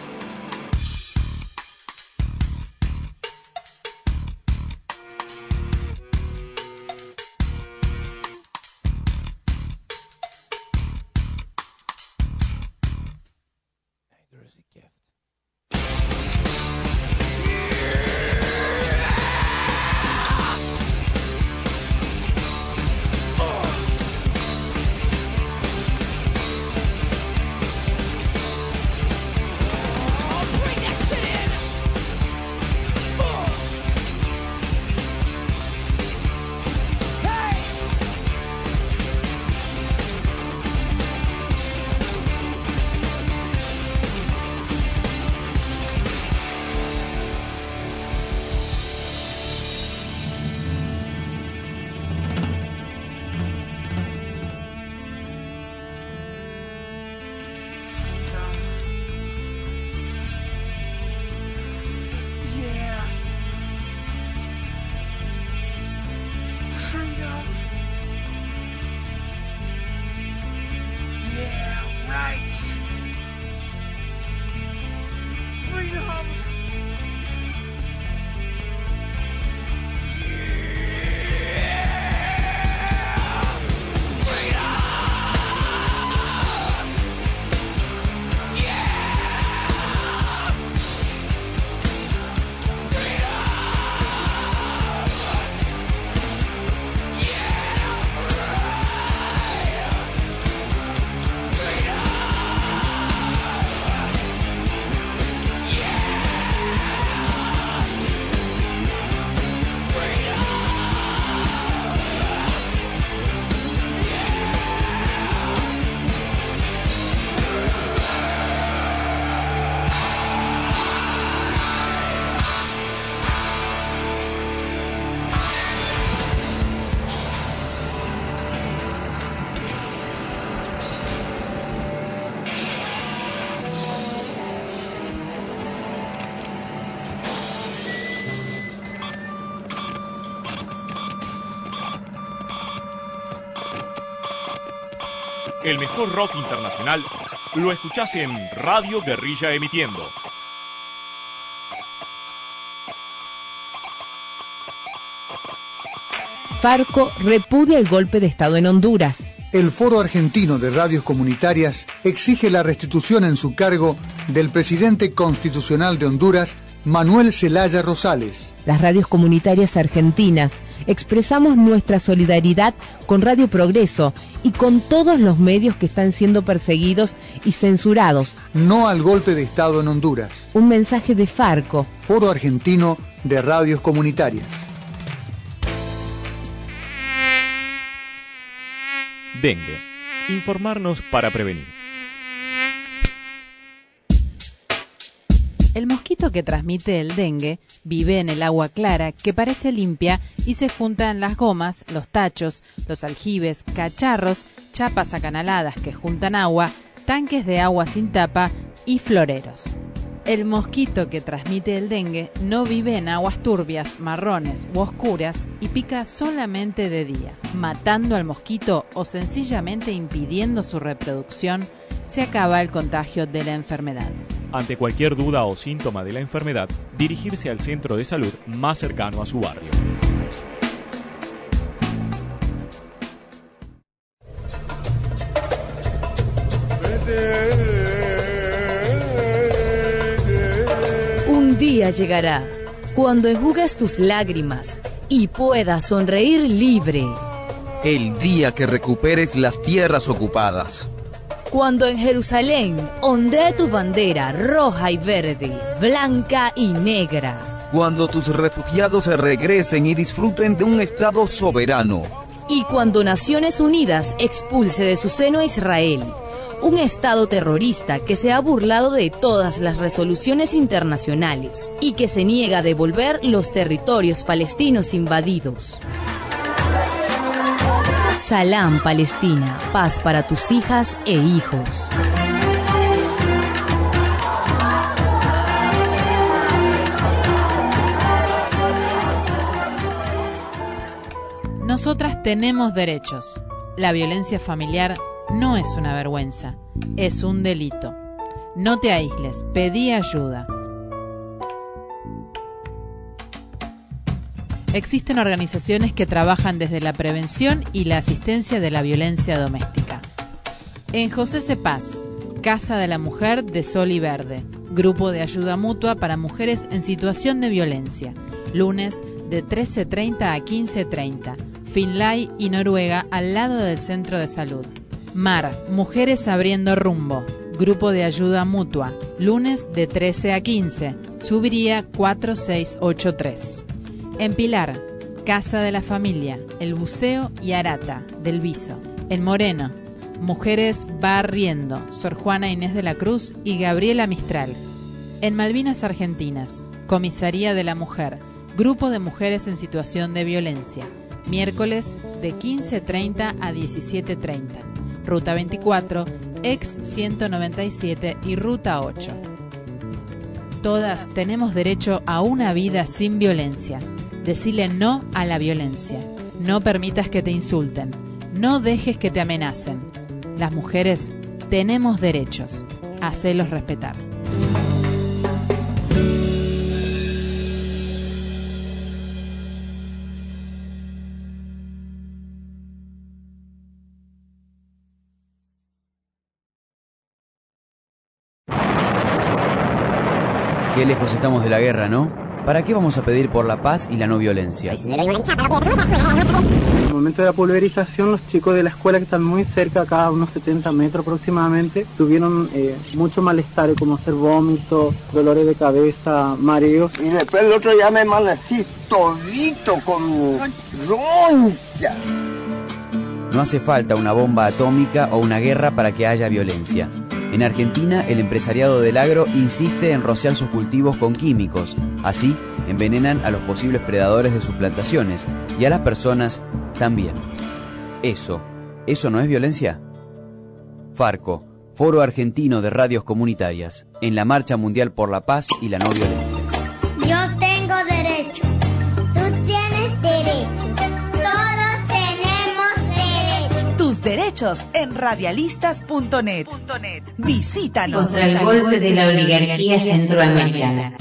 El mejor rock internacional lo escuchás en Radio Guerrilla Emitiendo. Farco repudia el golpe de Estado en Honduras. El Foro Argentino de Radios Comunitarias exige la restitución en su cargo del presidente constitucional de Honduras, Manuel Zelaya Rosales. Las radios comunitarias argentinas expresamos nuestra solidaridad con Radio Progreso y con todos los medios que están siendo perseguidos y censurados. No al golpe de Estado en Honduras. Un mensaje de Farco. Foro Argentino de Radios Comunitarias. Dengue. Informarnos para prevenir. El mosquito que transmite el dengue vive en el agua clara, que parece limpia, y se juntan las gomas, los tachos, los aljibes, cacharros, chapas acanaladas que juntan agua, tanques de agua sin tapa y floreros. El mosquito que transmite el dengue no vive en aguas turbias, marrones u oscuras y pica solamente de día. Matando al mosquito o sencillamente impidiendo su reproducción, se acaba el contagio de la enfermedad. Ante cualquier duda o síntoma de la enfermedad, dirigirse al centro de salud más cercano a su barrio. Un día llegará cuando enjugues tus lágrimas y puedas sonreír libre. El día que recuperes las tierras ocupadas. Cuando en Jerusalén ondee tu bandera roja y verde, blanca y negra. Cuando tus refugiados regresen y disfruten de un Estado soberano. Y cuando Naciones Unidas expulse de su seno a Israel, un Estado terrorista que se ha burlado de todas las resoluciones internacionales y que se niega a devolver los territorios palestinos invadidos. Salam Palestina, paz para tus hijas e hijos. Nosotras tenemos derechos. La violencia familiar no es una vergüenza, es un delito. No te aísles, pedí ayuda. Existen organizaciones que trabajan desde la prevención y la asistencia de la violencia doméstica. En José Cepaz, Casa de la Mujer de Sol y Verde, grupo de ayuda mutua para mujeres en situación de violencia, lunes de trece treinta a quince treinta, Finlay y Noruega, al lado del Centro de Salud. Mar, Mujeres Abriendo Rumbo, grupo de ayuda mutua, lunes de trece a quince, Subiría cuatro seis ocho tres. En Pilar, Casa de la Familia, El Buceo y Arata, del Viso. En Moreno, Mujeres Barriendo, Sor Juana Inés de la Cruz y Gabriela Mistral. En Malvinas Argentinas, Comisaría de la Mujer, grupo de mujeres en situación de violencia, miércoles de quince treinta a diecisiete treinta. Ruta veinticuatro, ex ciento noventa y siete y Ruta ocho. Todas tenemos derecho a una vida sin violencia. Decile no a la violencia. No permitas que te insulten. No dejes que te amenacen. Las mujeres tenemos derechos. Hacelos respetar. Qué lejos estamos de la guerra, ¿no? ¿Para qué vamos a pedir por la paz y la no violencia? En el momento de la pulverización, los chicos de la escuela que están muy cerca, acá a unos setenta metros aproximadamente, tuvieron eh, mucho malestar, como hacer vómitos, dolores de cabeza, mareos. Y después el otro día me amanecí todito con roncha. No hace falta una bomba atómica o una guerra para que haya violencia. En Argentina, el empresariado del agro insiste en rociar sus cultivos con químicos. Así, envenenan a los posibles predadores de sus plantaciones y a las personas también. ¿Eso, eso no es violencia? Farco, Foro Argentino de Radios Comunitarias, en la Marcha Mundial por la Paz y la No Violencia. Yo tengo derecho, tú tienes derecho, todos tenemos derecho. Tus derechos en radialistas punto net. Visítanos. Contra el golpe de la oligarquía centroamericana.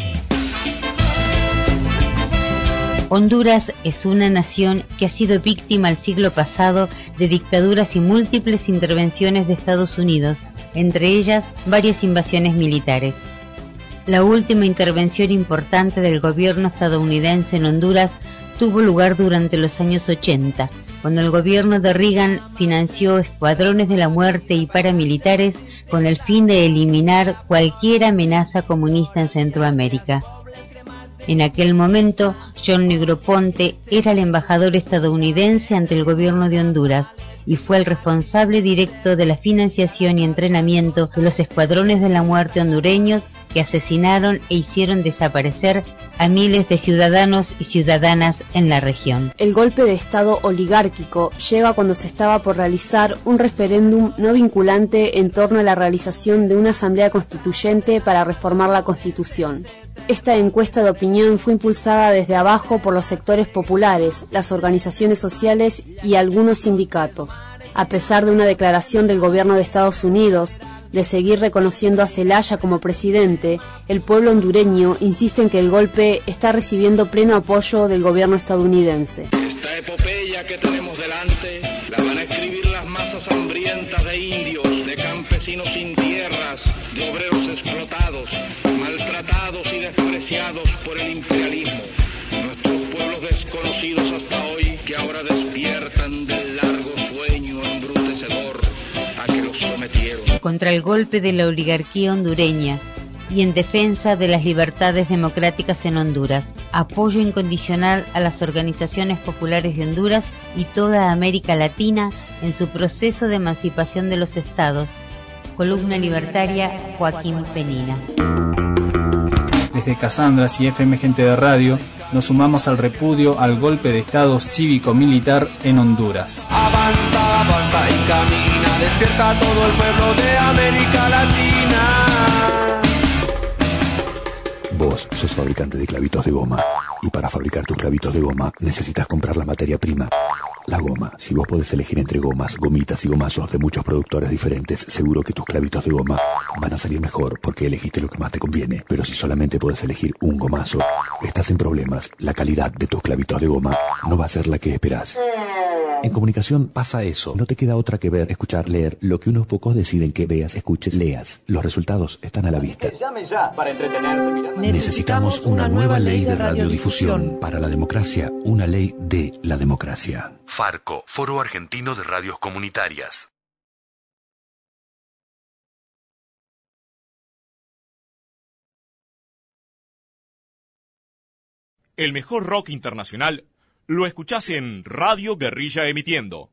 Honduras es una nación que ha sido víctima el siglo pasado de dictaduras y múltiples intervenciones de Estados Unidos, entre ellas varias invasiones militares. La última intervención importante del gobierno estadounidense en Honduras tuvo lugar durante los años ochenta, cuando el gobierno de Reagan financió escuadrones de la muerte y paramilitares con el fin de eliminar cualquier amenaza comunista en Centroamérica. En aquel momento, John Negroponte era el embajador estadounidense ante el gobierno de Honduras y fue el responsable directo de la financiación y entrenamiento de los escuadrones de la muerte hondureños que asesinaron e hicieron desaparecer a miles de ciudadanos y ciudadanas en la región. El golpe de Estado oligárquico llega cuando se estaba por realizar un referéndum no vinculante en torno a la realización de una asamblea constituyente para reformar la Constitución. Esta encuesta de opinión fue impulsada desde abajo por los sectores populares, las organizaciones sociales y algunos sindicatos. A pesar de una declaración del gobierno de Estados Unidos de seguir reconociendo a Zelaya como presidente, el pueblo hondureño insiste en que el golpe está recibiendo pleno apoyo del gobierno estadounidense. Esta epopeya que tenemos delante la van a escribir las masas hambrientas de indios, de campesinos sin tierras, de obreros explotados, maltratados y despreciados por el imperialismo. Nuestros pueblos desconocidos hasta hoy, que ahora despiertan del largo sueño embrutecedor a que los sometieron. Contra el golpe de la oligarquía hondureña y en defensa de las libertades democráticas en Honduras. Apoyo incondicional a las organizaciones populares de Honduras y toda América Latina en su proceso de emancipación de los estados. Columna libertaria Joaquín Penina. Desde Casandras y F M Gente de Radio, nos sumamos al repudio al golpe de Estado cívico-militar en Honduras. Avanza, avanza y camina, despierta a todo el pueblo de América Latina. Vos sos fabricante de clavitos de goma. Y para fabricar tus clavitos de goma necesitas comprar la materia prima. La goma. Si vos podés elegir entre gomas, gomitas y gomazos de muchos productores diferentes, seguro que tus clavitos de goma van a salir mejor porque elegiste lo que más te conviene. Pero si solamente podés elegir un gomazo, estás en problemas. La calidad de tus clavitos de goma no va a ser la que esperás. En comunicación pasa eso. No te queda otra que ver, escuchar, leer lo que unos pocos deciden que veas, escuches, leas. Los resultados están a la vista. Llame ya para entretenerse mirando. Necesitamos una nueva ley de radiodifusión. Para la democracia, una ley de la democracia. Farco, Foro Argentino de Radios Comunitarias. El mejor rock internacional lo escuchás en Radio Guerrilla Emitiendo.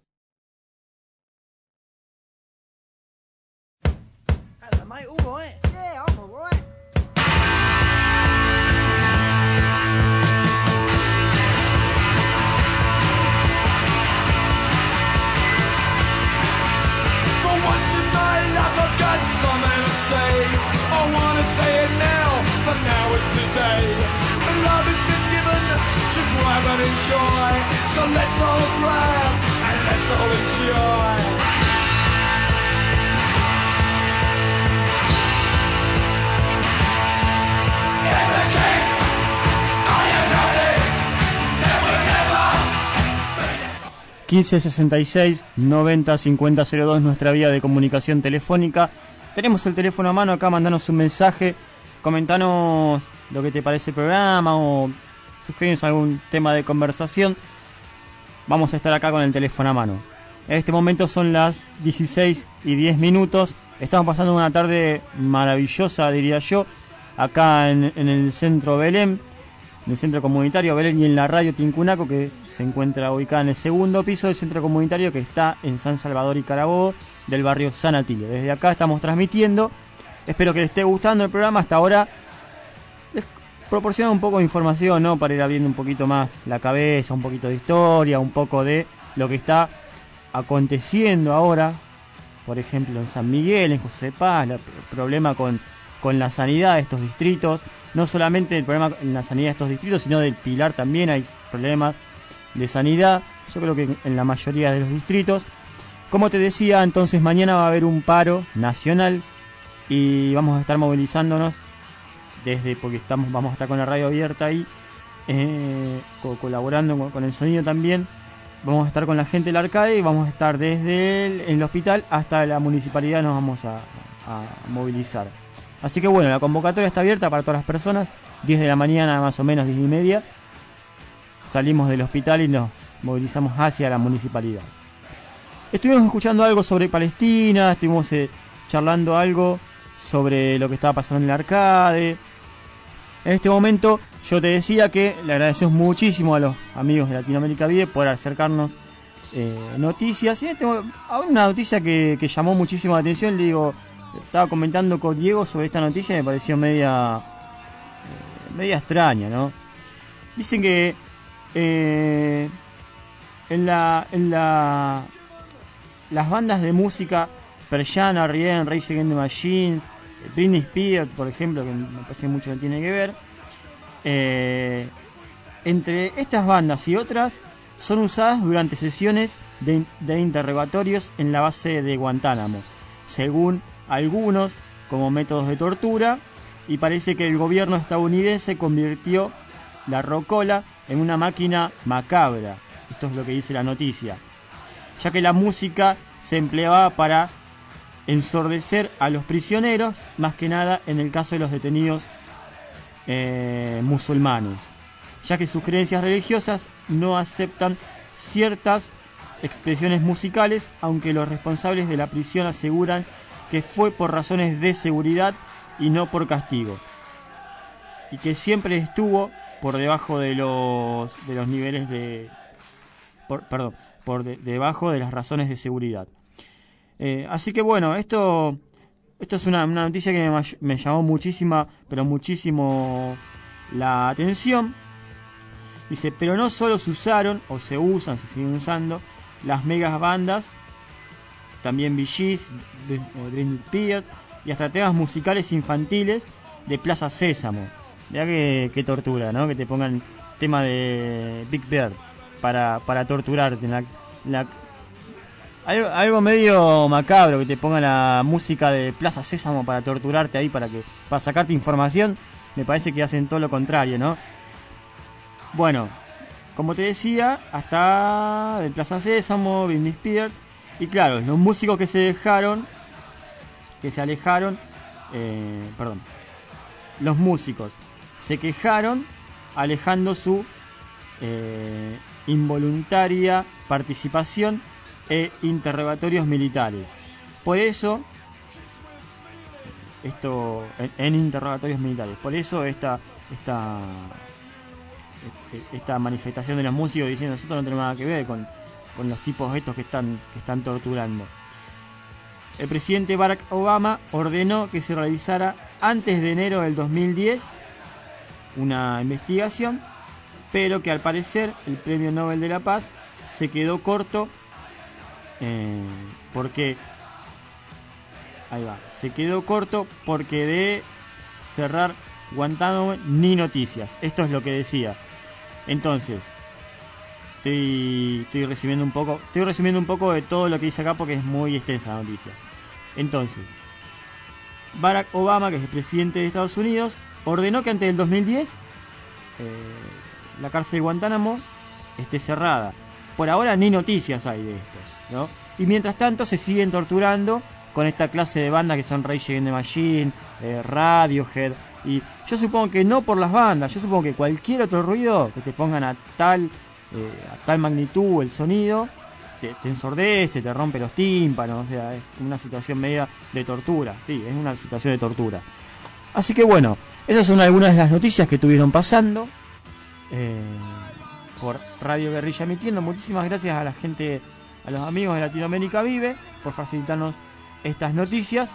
Grab and enjoy, so let's all grab and let's all enjoy. It's a case, are you naughty? Then we never. quince sesenta y seis noventa cincuenta cero dos, nuestra vía de comunicación telefónica. Tenemos el teléfono a mano acá, mandanos un mensaje, comentanos lo que te parece el programa o sugerirnos algún tema de conversación. Vamos a estar acá con el teléfono a mano. En este momento son las dieciséis y diez minutos. Estamos pasando una tarde maravillosa, diría yo, acá en, en el centro Belén, en el centro comunitario Belén y en la radio Tincunaco, que se encuentra ubicada en el segundo piso del centro comunitario que está en San Salvador y Carabobo, del barrio San Atilio. Desde acá estamos transmitiendo. Espero que les esté gustando el programa. Hasta ahora proporciona un poco de información, ¿no? Para ir abriendo un poquito más la cabeza, un poquito de historia, un poco de lo que está aconteciendo ahora, por ejemplo en San Miguel, en José Paz, el problema con, con la sanidad de estos distritos, no solamente el problema en la sanidad de estos distritos, sino del Pilar también hay problemas de sanidad, yo creo que en la mayoría de los distritos. Como te decía, entonces mañana va a haber un paro nacional y vamos a estar movilizándonos desde, porque estamos, vamos a estar con la radio abierta ahí, eh, co colaborando con, con el sonido también. Vamos a estar con la gente del Arcade y vamos a estar desde el, el hospital hasta la municipalidad, nos vamos a, a movilizar. Así que bueno, la convocatoria está abierta para todas las personas, diez de la mañana más o menos, diez y media. Salimos del hospital y nos movilizamos hacia la municipalidad. Estuvimos escuchando algo sobre Palestina, estuvimos eh, charlando algo sobre lo que estaba pasando en el Arcade. En este momento yo te decía que le agradecemos muchísimo a los amigos de Latinoamérica Vive por acercarnos eh, noticias. Y este, una noticia que, que llamó muchísimo la atención, le digo, estaba comentando con Diego sobre esta noticia y me pareció media, eh, media extraña, ¿no? Dicen que eh, en la... En la las bandas de música Pearl Jam, R E M, Rage Against the Machine, Britney Spears, por ejemplo, que me parece mucho que tiene que ver, eh, entre estas bandas y otras son usadas durante sesiones de, de interrogatorios en la base de Guantánamo, según algunos como métodos de tortura, y parece que el gobierno estadounidense convirtió la rocola en una máquina macabra. Esto es lo que dice la noticia, ya que la música se empleaba para ensordecer a los prisioneros, más que nada en el caso de los detenidos eh, musulmanes, ya que sus creencias religiosas no aceptan ciertas expresiones musicales, aunque los responsables de la prisión aseguran que fue por razones de seguridad y no por castigo, y que siempre estuvo por debajo de los de los niveles de por, perdón por de, debajo de las razones de seguridad. Eh, así que bueno, esto esto es una, una noticia que me, me llamó muchísima, pero muchísimo la atención. Dice, pero no solo se usaron, o se usan, se siguen usando, las megas bandas, también Bee Gees, Britney Spears, y hasta temas musicales infantiles de Plaza Sésamo. Mirá que, que tortura, ¿no? Que te pongan tema de Big Bird para, para torturarte. La, la, algo, algo medio macabro, que te ponga la música de Plaza Sésamo para torturarte ahí, para que para sacarte información. Me parece que hacen todo lo contrario, ¿no? Bueno, como te decía, hasta de Plaza Sésamo, Britney Spears. Y claro, los músicos que se dejaron, que se alejaron, eh, perdón, los músicos se quejaron alejando su eh, involuntaria participación e interrogatorios militares. Por eso, esto en, en interrogatorios militares, por eso esta esta esta manifestación de los músicos diciendo nosotros no tenemos nada que ver con, con los tipos estos que están que están torturando. El presidente Barack Obama ordenó que se realizara antes de enero del dos mil diez una investigación, pero que al parecer el Premio Nobel de la Paz se quedó corto eh, porque ahí va, se quedó corto porque de cerrar Guantánamo ni noticias. Esto es lo que decía. Entonces, estoy, estoy recibiendo un poco, estoy resumiendo un poco de todo lo que dice acá porque es muy extensa la noticia. Entonces, Barack Obama, que es el presidente de Estados Unidos, ordenó que antes del dos mil diez eh, la cárcel de Guantánamo esté cerrada. Por ahora ni noticias hay de esto, ¿no? Y mientras tanto se siguen torturando con esta clase de bandas que son Rage Against the Machine, eh, Radiohead. Y yo supongo que no por las bandas, yo supongo que cualquier otro ruido que te pongan a tal, eh, a tal magnitud el sonido, te, te ensordece, te rompe los tímpanos. O sea, es una situación media de tortura. Sí, es una situación de tortura. Así que bueno, esas son algunas de las noticias que estuvieron pasando eh, por Radio Guerrilla emitiendo. Muchísimas gracias a la gente, a los amigos de Latinoamérica Vive, por facilitarnos estas noticias.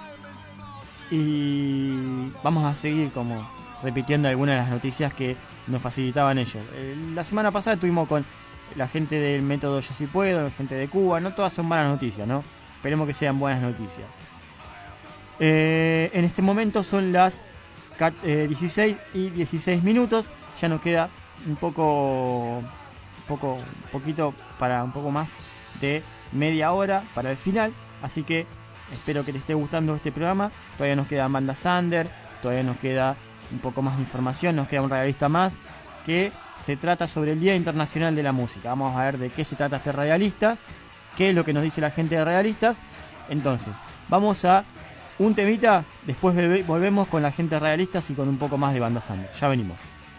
Y vamos a seguir como repitiendo algunas de las noticias que nos facilitaban ellos. Eh, la semana pasada estuvimos con la gente del método Yo Sí Puedo, la gente de Cuba. No todas son malas noticias, ¿no? Esperemos que sean buenas noticias. Eh, en este momento son las dieciséis y dieciséis minutos. Ya nos queda un poco, un poco, un poquito para un poco más de media hora para el final. Así que espero que te esté gustando este programa. Todavía nos queda Amanda Sander, todavía nos queda un poco más de información, nos queda un radialista más que se trata sobre el Día Internacional de la Música. Vamos a ver de qué se trata este Radialistas, qué es lo que nos dice la gente de Radialistas. Entonces, vamos a un temita, después volvemos con la gente de Radialistas y con un poco más de Banda Sander. Ya venimos.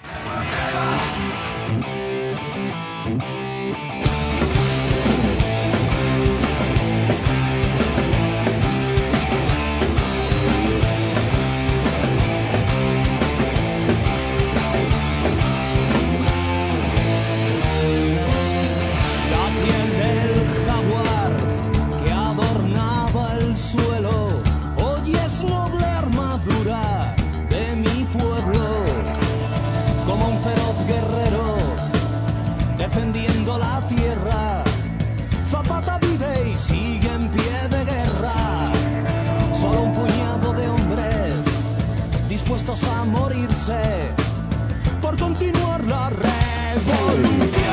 Defendiendo la tierra, Zapata vive y sigue en pie de guerra. Solo un puñado de hombres dispuestos a morirse por continuar la revolución.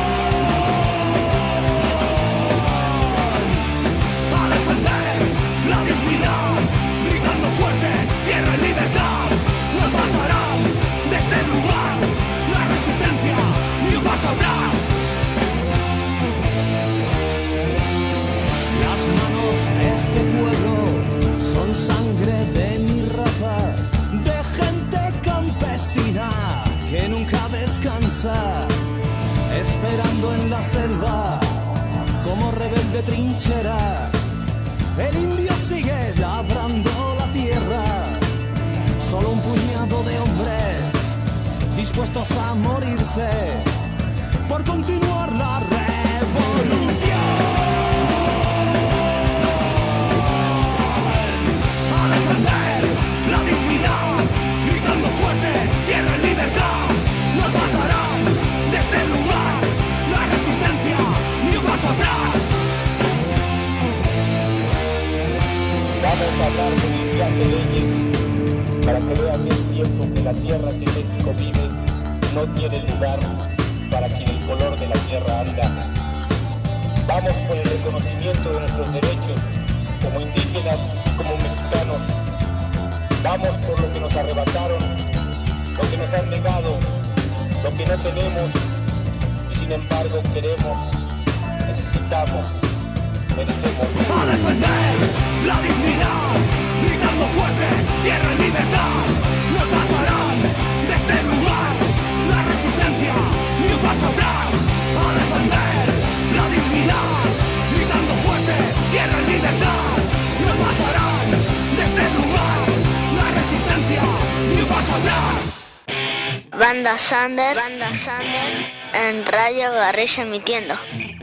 A defender la dignidad, gritando fuerte, tierra y libertad. No pasarán de este lugar la resistencia, ni un paso atrás. Las manos de este pueblo son sangre de mi raza, de gente campesina que nunca descansa, esperando en la selva como rebelde trinchera. El indio sigue labrando la tierra, solo un puñado de hombres dispuestos a morirse por continuar la revolución. A defender la dignidad, gritando fuerte, tierra y libertad. No pasarán de este lugar la resistencia, ni un paso atrás. Vamos a hablar de limpias de leyes para que vean bien tiempo que la tierra que México vive no tiene lugar para quien el color de la tierra anda. Vamos por el reconocimiento de nuestros derechos como indígenas y como mexicanos. Vamos por lo que nos arrebataron, lo que nos han negado, lo que no tenemos y sin embargo queremos, necesitamos, merecemos. A defender la dignidad, gritando fuerte, tierra y libertad. No pasarán de este lugar, la resistencia, ni un paso atrás. A defender la dignidad, gritando fuerte, tierra y libertad. No pasarán de este lugar, la resistencia, ni un paso atrás. Banda Sander, Banda Sander, en Radio Guerrilla emitiendo.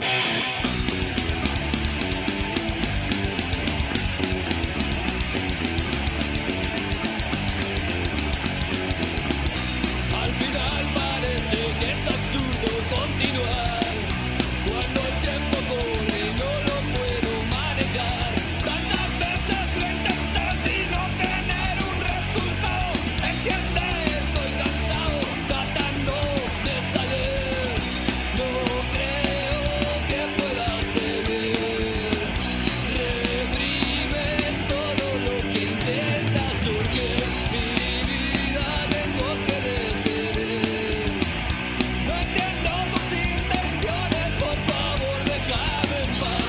Al final parece que es absurdo continuar, cuando el tiempo corre y no lo puedo manejar. Tantas veces lo intenté sin obtener un resultado. Entiende, estoy cansado, tratando de salir. No creo que pueda seguir. Reprimes todo lo que intentas surgir. Mi vida tengo que decidir. No entiendo tus intenciones, por favor déjame en paz.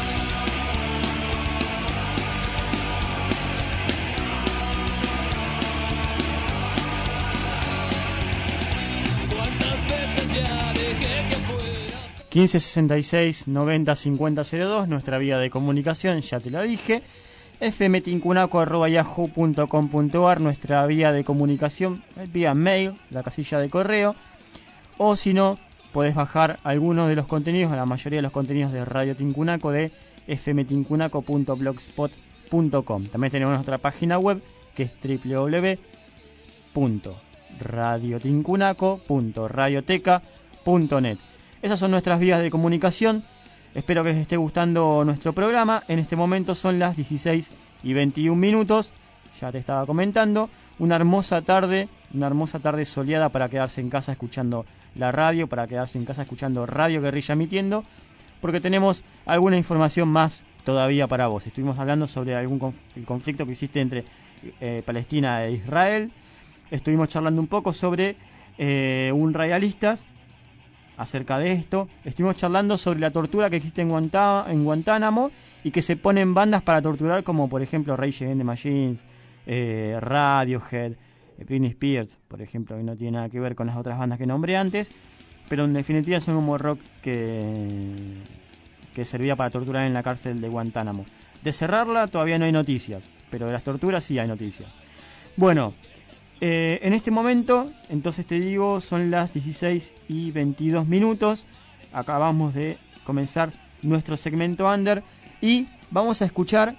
¿Cuántas veces ya dejé que fuera? quince sesenta y seis noventa cincuenta cero dos, nuestra vía de comunicación, ya te la dije. f m tincunaco arroba yahoo punto com punto a r, nuestra vía de comunicación vía mail, la casilla de correo. O si no, podés bajar algunos de los contenidos, la mayoría de los contenidos de Radio Tincunaco de f m tincunaco punto blogspot punto com. También tenemos nuestra página web que es w w w punto radio tincunaco punto radioteca punto net. Esas son nuestras vías de comunicación. Espero que les esté gustando nuestro programa. En este momento son las dieciséis y veintiún minutos. Ya te estaba comentando. Una hermosa tarde, una hermosa tarde soleada para quedarse en casa escuchando la radio, para quedarse en casa escuchando Radio Guerrilla emitiendo, porque tenemos alguna información más todavía para vos. Estuvimos hablando sobre algún conf- el conflicto que existe entre eh, Palestina e Israel. Estuvimos charlando un poco sobre eh, un radialistas acerca de esto. Estuvimos charlando sobre la tortura que existe en, Guantá- en Guantánamo y que se ponen bandas para torturar, como por ejemplo Rage Against the Machines, eh, Radiohead, eh, Britney Spears, por ejemplo, que no tiene nada que ver con las otras bandas que nombré antes, pero en definitiva son como rock que, que servía para torturar en la cárcel de Guantánamo. De cerrarla todavía no hay noticias, pero de las torturas sí hay noticias. Bueno, Eh, en este momento, entonces te digo, son las dieciséis y veintidós minutos. Acabamos de comenzar nuestro segmento under y vamos a escuchar,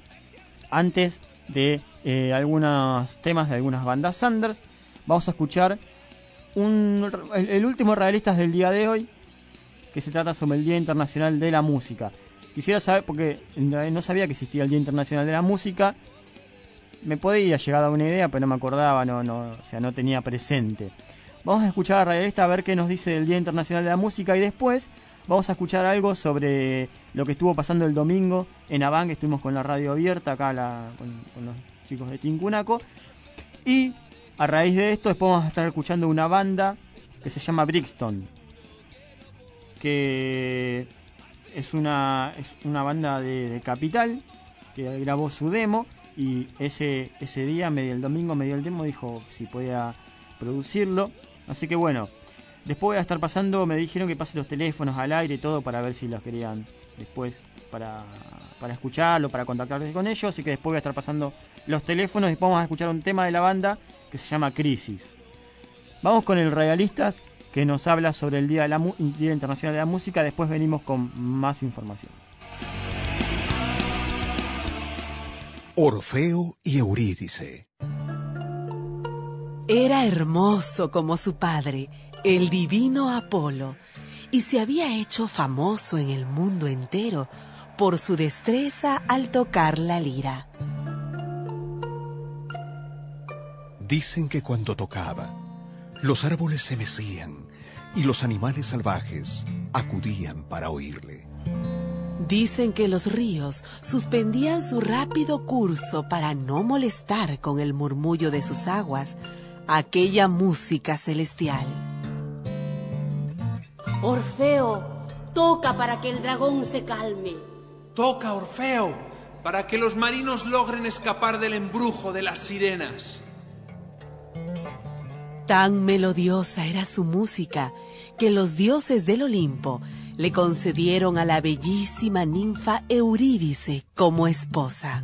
antes de eh, algunos temas de algunas bandas Sanders, vamos a escuchar un, el, el último Radialistas del día de hoy, que se trata sobre el Día Internacional de la Música. Quisiera saber, porque no sabía que existía el Día Internacional de la Música. Me podía llegar a una idea, pero no me acordaba, no, no, o sea, no tenía presente. Vamos a escuchar a Radialista a ver qué nos dice el Día Internacional de la Música y después vamos a escuchar algo sobre lo que estuvo pasando el domingo en Abán, que estuvimos con la radio abierta acá la, con, con los chicos de Tincunaco. Y a raíz de esto después vamos a estar escuchando una banda que se llama Brixton, que es una, es una banda de, de Capital, que grabó su demo. Y ese ese día, medio el domingo, me dio el demo, dijo si podía producirlo. Así que bueno, después voy a estar pasando, me dijeron que pase los teléfonos al aire y todo para ver si los querían después para, para escucharlo, para contactarse con ellos. Así que después voy a estar pasando los teléfonos y después vamos a escuchar un tema de la banda que se llama Crisis. Vamos con el Radialistas, que nos habla sobre el Día, de la Mu- Día Internacional de la Música. Después venimos con más información. Orfeo y Eurídice. Era hermoso como su padre, el divino Apolo, y se había hecho famoso en el mundo entero por su destreza al tocar la lira. Dicen que cuando tocaba, Los árboles se mecían y los animales salvajes acudían para oírle. Dicen que los ríos suspendían su rápido curso para no molestar con el murmullo de sus aguas aquella música celestial. Orfeo, toca para que el dragón se calme. Toca, Orfeo, para que los marinos logren escapar del embrujo de las sirenas. Tan melodiosa era su música que los dioses del Olimpo le concedieron a la bellísima ninfa Eurídice como esposa.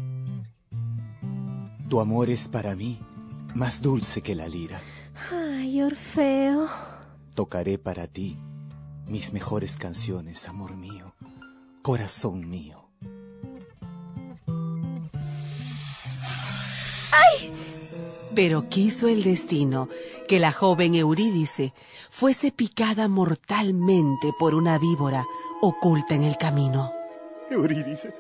Tu amor es para mí más dulce que la lira. Ay, Orfeo. Tocaré para ti mis mejores canciones, amor mío, corazón mío. ¡Ay! Pero quiso el destino que la joven Eurídice fuese picada mortalmente por una víbora oculta en el camino. Eurídice.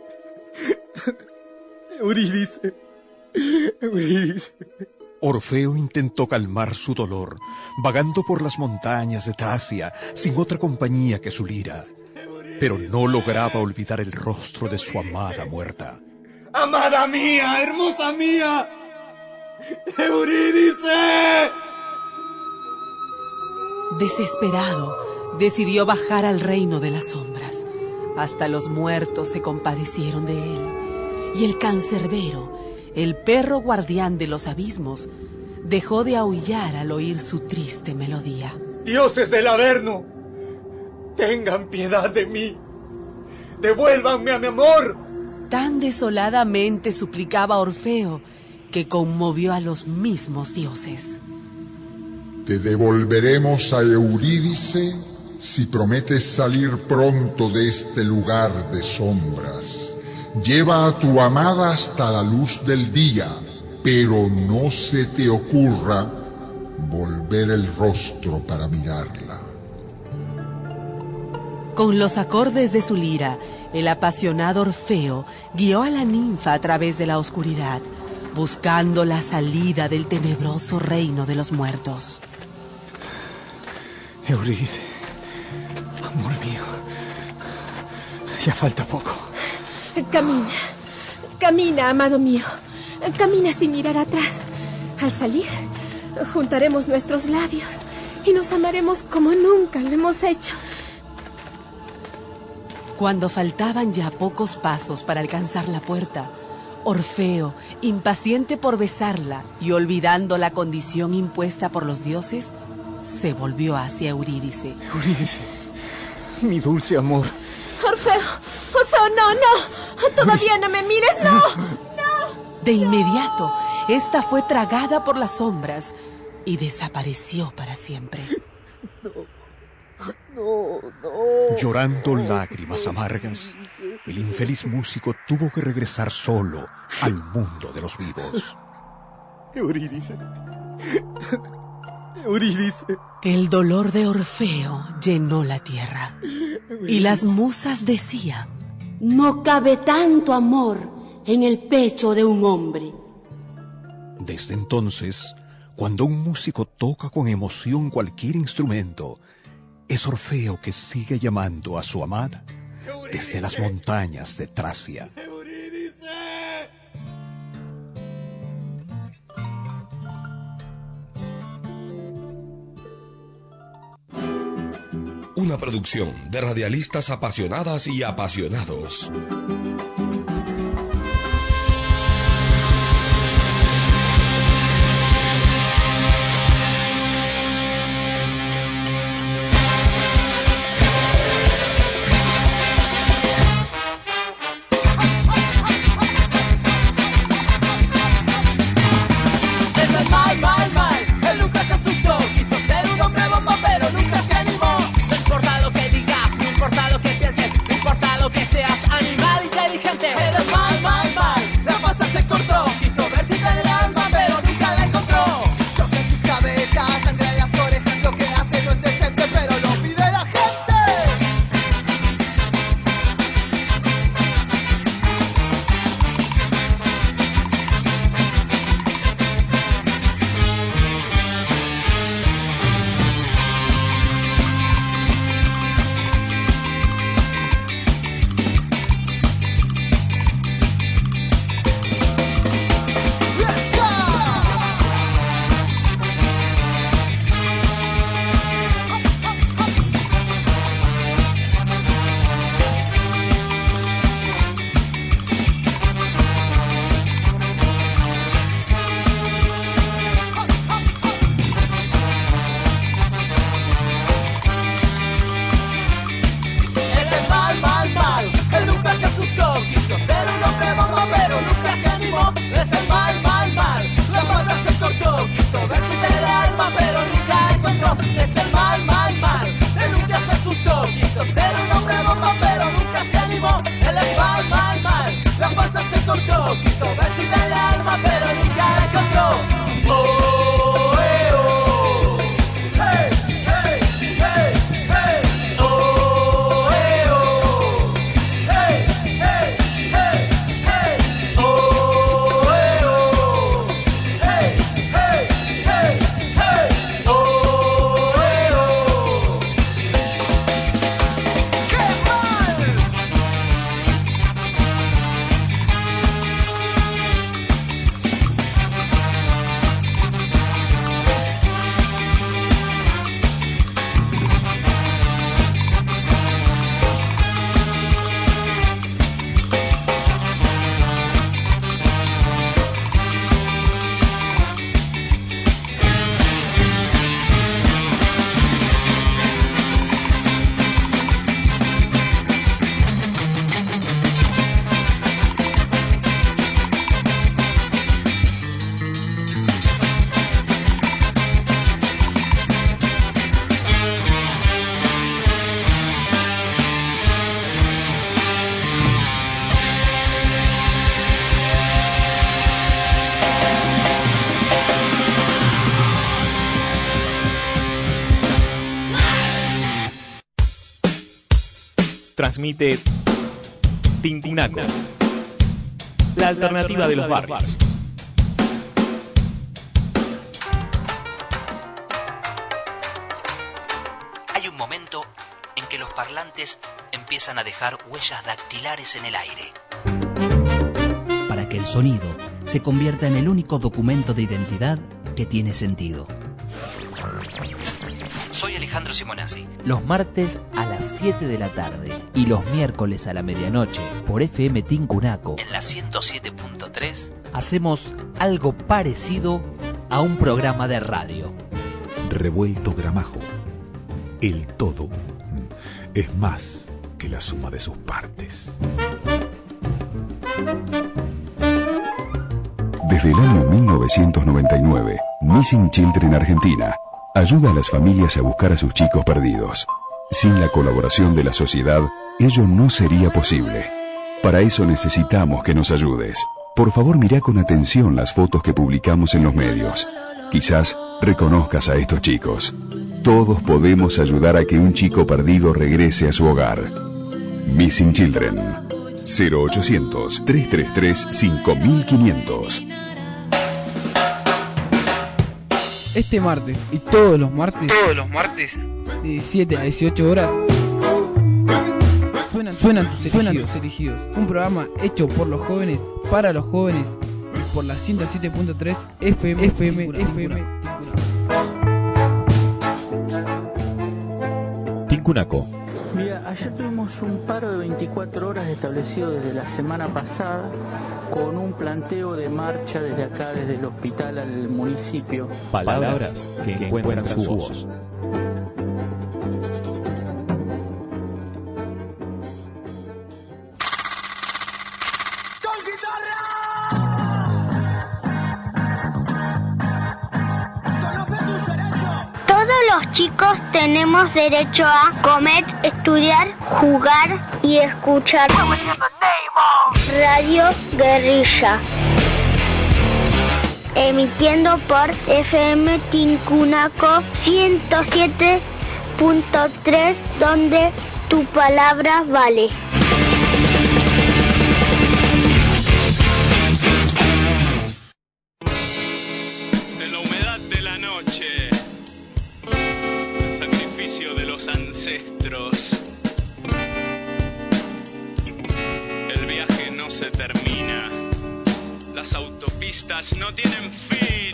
Eurídice. Eurídice. Orfeo intentó calmar su dolor, vagando por las montañas de Tracia sin otra compañía que su lira, pero no lograba olvidar el rostro de su amada muerta. ¡Amada mía, hermosa mía! ¡Eurídice! Desesperado, decidió bajar al reino de las sombras. Hasta los muertos se compadecieron de él, y el cancerbero, el perro guardián de los abismos, dejó de aullar al oír su triste melodía. ¡Dioses del Averno! ¡Tengan piedad de mí! ¡Devuélvanme a mi amor! Tan desoladamente suplicaba Orfeo que conmovió a los mismos dioses. Te devolveremos a Eurídice si prometes salir pronto de este lugar de sombras. Lleva a tu amada hasta la luz del día, pero no se te ocurra volver el rostro para mirarla. Con los acordes de su lira, el apasionado Orfeo guió a la ninfa a través de la oscuridad, buscando la salida del tenebroso reino de los muertos. Eurídice, amor mío, ya falta poco. Camina, camina, amado mío. Camina sin mirar atrás. Al salir, juntaremos nuestros labios y nos amaremos como nunca lo hemos hecho. Cuando faltaban ya pocos pasos para alcanzar la puerta, Orfeo, impaciente por besarla y olvidando la condición impuesta por los dioses, se volvió hacia Eurídice. Eurídice, mi dulce amor. Orfeo, Orfeo, no, no, todavía no me mires, no, no. De inmediato, esta fue tragada por las sombras y desapareció para siempre. No, no, no. Llorando lágrimas amargas, el infeliz músico tuvo que regresar solo al mundo de los vivos. Eurídice. Eurídice. El dolor de Orfeo llenó la tierra y las musas decían: no cabe tanto amor en el pecho de un hombre. Desde entonces, cuando un músico toca con emoción cualquier instrumento, es Orfeo que sigue llamando a su amada desde las montañas de Tracia. Una producción de radialistas apasionadas y apasionados. No importa lo que pienses, no importa lo que seas, animal inteligente. Transmite Tincunaco, la alternativa de los barrios. Hay un momento en que los parlantes empiezan a dejar huellas dactilares en el aire. Para que el sonido se convierta en el único documento de identidad que tiene sentido. Soy Alejandro Simonazzi. Los martes a las siete de la tarde y los miércoles a la medianoche por F M Tincunaco En la ciento siete punto tres hacemos algo parecido a un programa de radio. Revuelto Gramajo. El todo es más que la suma de sus partes. Desde el año mil novecientos noventa y nueve, Missing Children Argentina ayuda a las familias a buscar a sus chicos perdidos. Sin la colaboración de la sociedad, ello no sería posible. Para eso necesitamos que nos ayudes. Por favor, mirá con atención las fotos que publicamos en los medios. Quizás reconozcas a estos chicos. Todos podemos ayudar a que un chico perdido regrese a su hogar. Missing Children. cero ochocientos, trescientos treinta y tres, cinco mil quinientos. Este martes y todos los martes, todos los martes, de diecisiete a dieciocho horas, suenan, suenan, tus, elegidos, suenan tus elegidos. Un programa hecho por los jóvenes, para los jóvenes, y por la ciento siete punto tres F M, F M, F M. Tincunaco. Mira, ayer tuvimos un paro de veinticuatro horas establecido desde la semana pasada con un planteo de marcha desde acá, desde el hospital al municipio. Palabras que, que encuentran su voz. Los chicos tenemos derecho a comer, estudiar, jugar y escuchar Radio Guerrilla, emitiendo por F M Tincunaco ciento siete punto tres, donde tu palabra vale. En la humedad de la noche, de los ancestros, el viaje no se termina, las autopistas no tienen fin,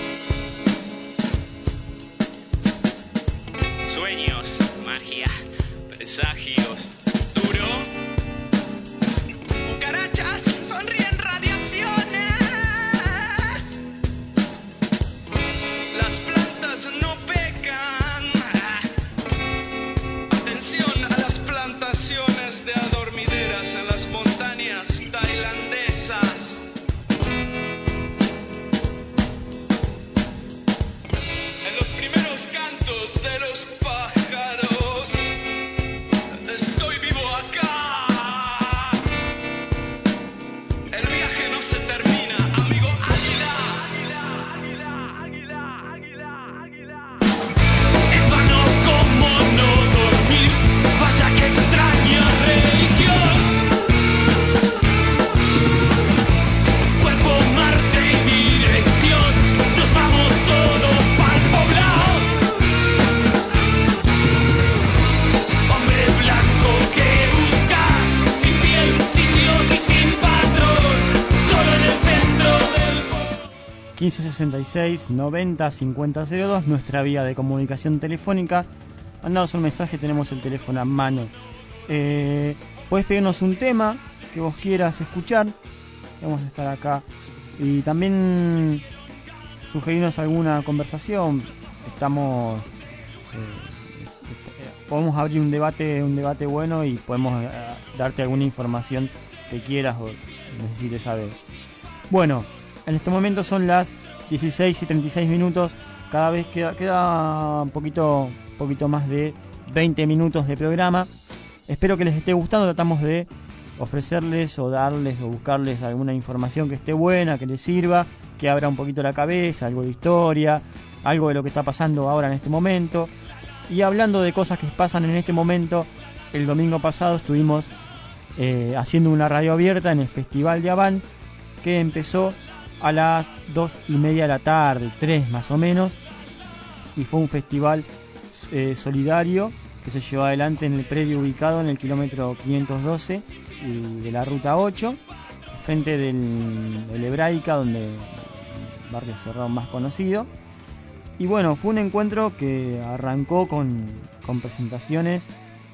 sueños, magia, presagios, duro, cucarachas, sonríen radiaciones, las plantas no pecan. Plantaciones de adormideras en las montañas tailandesas. En los primeros cantos de los pájaros, estoy vivo acá. El viaje no se termina, amigo águila. Águila, águila, águila, águila, águila. En vano, como no dormir. Vaya que extraña religión. Cuerpo, Marte y dirección. Nos vamos todos pa'l poblado. Hombre blanco que buscas, sin piel, sin Dios y sin patrón. Solo en el centro del quince sesenta y seis noventa cincuenta cero dos, nuestra vía de comunicación telefónica. Mandanos un mensaje, tenemos el teléfono a mano. Eh, Podés pedirnos un tema que vos quieras escuchar. Vamos a estar acá. Y también sugerirnos alguna conversación. Estamos... Eh, podemos abrir un debate, un debate bueno y podemos eh, darte alguna información que quieras o necesites saber. Bueno, en este momento son las dieciséis y treinta y seis minutos. Cada vez queda, queda un poquito... poquito más de veinte minutos de programa. Espero que les esté gustando. Tratamos de ofrecerles o darles o buscarles alguna información que esté buena, que les sirva, que abra un poquito la cabeza, algo de historia, algo de lo que está pasando ahora en este momento. Y hablando de cosas que pasan en este momento, el domingo pasado estuvimos eh, haciendo una radio abierta en el Festival de Habán, que empezó a las dos y media de la tarde, tres más o menos, y fue un festival eh, solidario que se llevó adelante en el predio ubicado en el kilómetro quinientos doce y de la ruta ocho, frente del, del Hebraica, donde el barrio cerrado más conocido. Y bueno, fue un encuentro que arrancó con, con presentaciones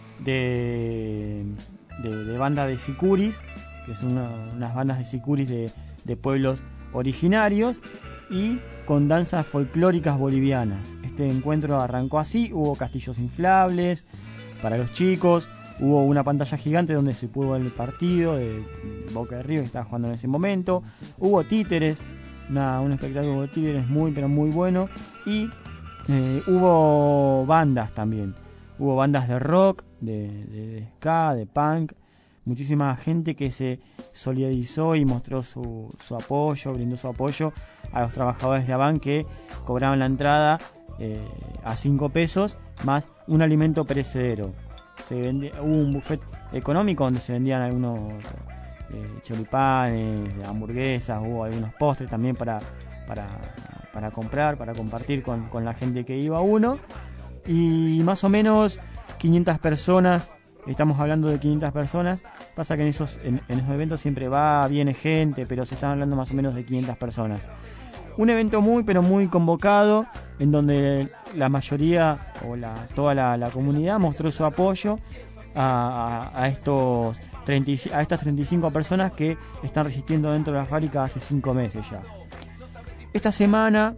de, de, de bandas de sicuris, que son una, unas bandas de sicuris de, de pueblos originarios, y con danzas folclóricas bolivianas. Este encuentro arrancó así, hubo castillos inflables para los chicos, hubo una pantalla gigante donde se pudo ver el partido de Boca de Río que estaba jugando en ese momento, hubo títeres, una, un espectáculo de títeres muy pero muy bueno, y eh, hubo bandas también, hubo bandas de rock, de, de, de ska, de punk, muchísima gente que se solidarizó y mostró su, su apoyo, brindó su apoyo a los trabajadores de Habán, que cobraban la entrada eh, a cinco pesos más un alimento perecedero. Se vendía, hubo un buffet económico donde se vendían algunos eh, choripanes, hamburguesas, hubo algunos postres también para, para, para comprar, para compartir con, con la gente que iba uno, y más o menos quinientas personas. Estamos hablando de quinientas personas. Pasa que en esos, en, en esos eventos siempre va, viene gente, pero se están hablando más o menos de quinientas personas. Un evento muy, pero muy convocado, en donde la mayoría o la, toda la, la comunidad mostró su apoyo a, a, a, estos treinta, a estas treinta y cinco personas que están resistiendo dentro de la fábrica hace cinco meses ya. Esta semana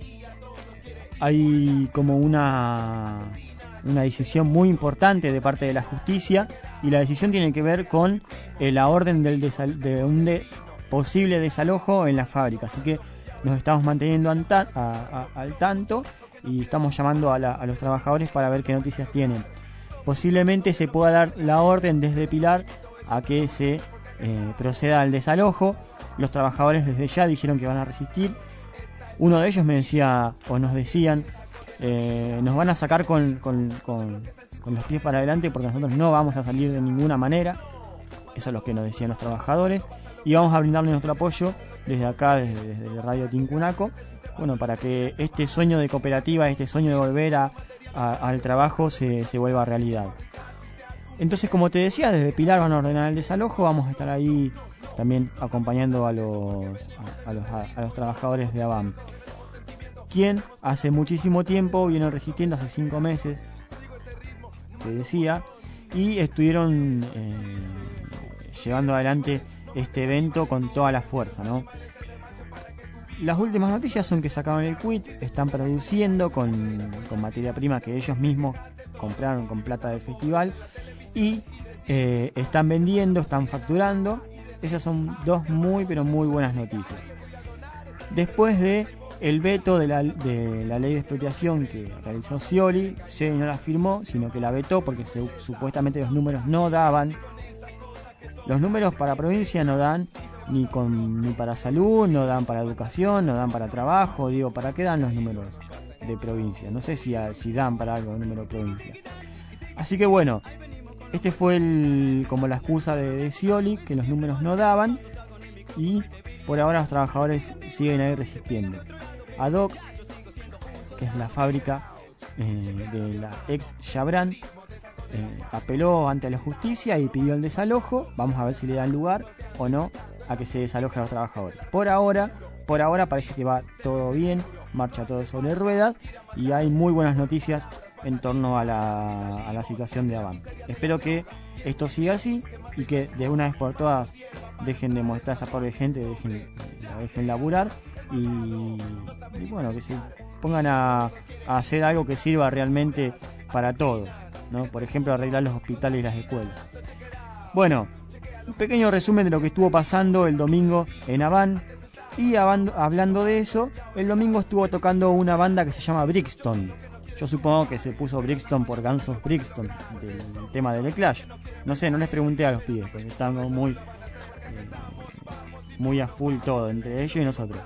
hay como una... una decisión muy importante de parte de la justicia, y la decisión tiene que ver con eh, la orden del desal- de un de posible desalojo en la fábrica. Así que nos estamos manteniendo an- a, a, al tanto y estamos llamando a, la, a los trabajadores para ver qué noticias tienen. Posiblemente se pueda dar la orden desde Pilar a que se eh, proceda al desalojo. Los trabajadores desde ya dijeron que van a resistir. Uno de ellos me decía, o nos decían, Eh, nos van a sacar con, con, con, con los pies para adelante, porque nosotros no vamos a salir de ninguna manera. Eso es lo que nos decían los trabajadores, y vamos a brindarle nuestro apoyo desde acá, desde, desde Radio Tincunaco, bueno, para que este sueño de cooperativa, este sueño de volver a, a, al trabajo se, se vuelva realidad. Entonces, como te decía, desde Pilar van a ordenar el desalojo. Vamos a estar ahí también acompañando a los, a, a los, a, a los trabajadores de Habán, quien hace muchísimo tiempo viene resistiendo, hace cinco meses, te decía, y estuvieron eh, llevando adelante este evento con toda la fuerza, ¿no? Las últimas noticias son que sacaron el quit, están produciendo con, con materia prima que ellos mismos compraron con plata del festival, y eh, están vendiendo, están facturando. Esas son dos muy pero muy buenas noticias. Después de el veto de la, de la ley de expropiación que realizó Scioli, Scioli no la firmó, sino que la vetó porque se, supuestamente los números no daban. Los números para provincia no dan ni, con, ni para salud, no dan para educación, no dan para trabajo. Digo, ¿para qué dan los números de provincia? No sé si, si dan para algo el número de provincia. Así que bueno, este fue el, como la excusa de, de Scioli, que los números no daban, y por ahora los trabajadores siguen ahí resistiendo. A D O C, que es la fábrica eh, de la ex Chabran, eh, apeló ante la justicia y pidió el desalojo. Vamos a ver si le dan lugar o no a que se desaloje a los trabajadores. Por ahora, por ahora parece que va todo bien, marcha todo sobre ruedas, y hay muy buenas noticias en torno a la, a la situación de Habán. Espero que esto siga así y que de una vez por todas dejen de molestar a esa pobre gente, dejen, dejen laburar, y, y bueno, que se pongan a, a hacer algo que sirva realmente para todos, ¿no? Por ejemplo, arreglar los hospitales y las escuelas. Bueno, un pequeño resumen de lo que estuvo pasando el domingo en Habán. Y hablando de eso, el domingo estuvo tocando una banda que se llama Brixton. Yo supongo que se puso Brixton por Guns of Brixton, del tema de The Clash. No sé, no les pregunté a los pibes, porque estaban como muy, eh, muy a full todo, entre ellos y nosotros.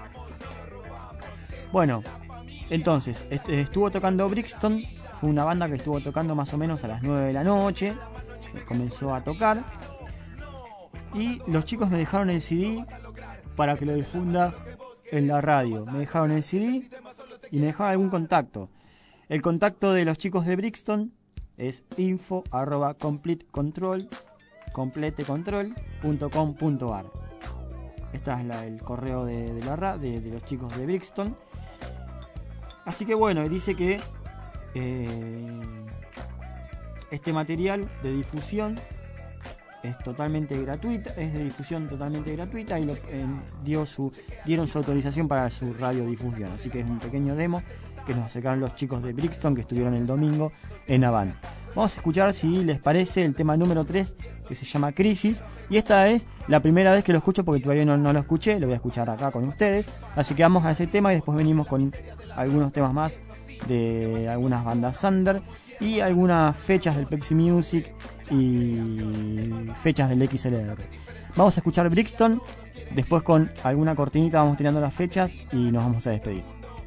Bueno, entonces, est- estuvo tocando Brixton. Fue una banda que estuvo tocando más o menos a las nueve de la noche. comenzó a tocar. Y los chicos me dejaron el C D para que lo difunda en la radio. Me dejaron el C D y me dejaron algún contacto. El contacto de los chicos de Brixton es info arroba completecontrol completecontrol punto com punto ar. Este es la, el correo de, de la ra, de, de los chicos de Brixton. Así que bueno, dice que eh, este material de difusión es totalmente gratuita, es de difusión totalmente gratuita y lo, eh, dio su, dieron su autorización para su radiodifusión. Así que es un pequeño demo que nos acercaron los chicos de Brixton que estuvieron el domingo en Havana. Vamos a escuchar, si les parece, el tema número tres, que se llama Crisis. Y esta es la primera vez que lo escucho porque todavía no, no lo escuché, lo voy a escuchar acá con ustedes. Así que vamos a ese tema y después venimos con algunos temas más de algunas bandas under y algunas fechas del Pepsi Music y fechas del X L R. Vamos a escuchar Brixton, después con alguna cortinita vamos tirando las fechas y nos vamos a despedir.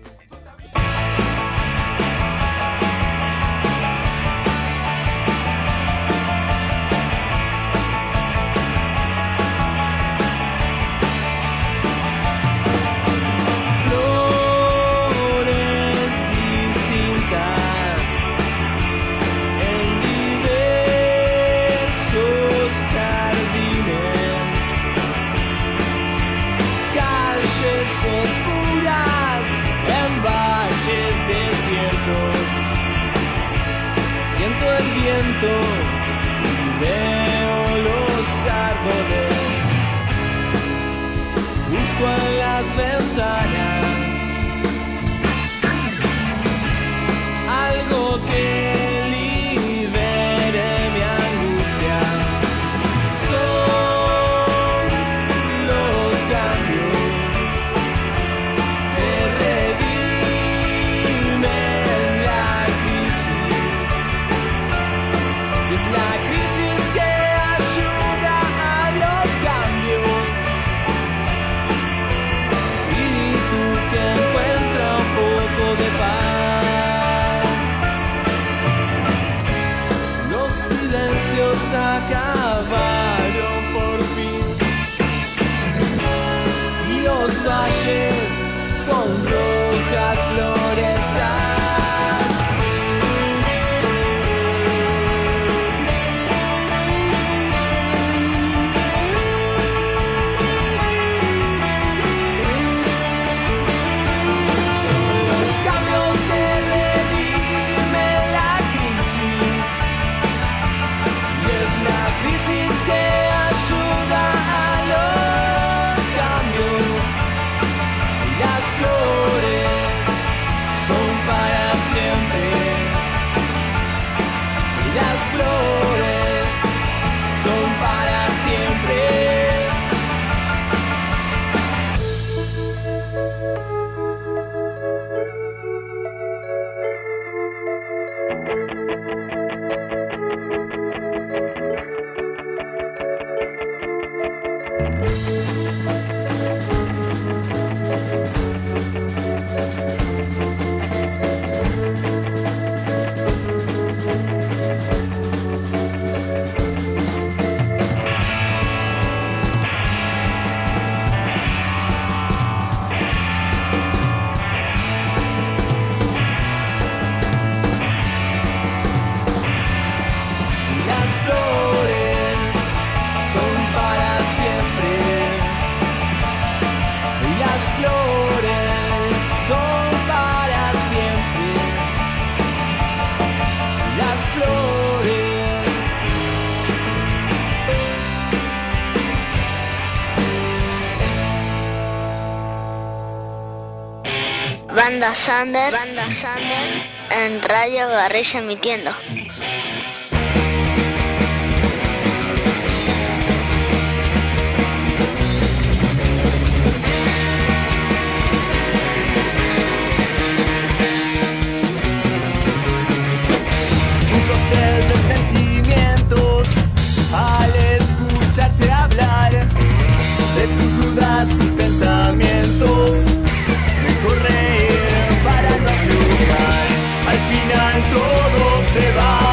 Oscuras en valles desiertos, siento el viento y veo los árboles, busco en las ventanas algo que libere mi angustia. Son los cambios de paz. Los silencios acabaron por fin y los valles son rojas florestas. Banda Sander, Banda Sander en Radio Guerrilla emitiendo. Un cóctel de sentimientos al escucharte hablar de tus dudas y pensamientos. Mejor reír para no aflojar. Al final todo se va.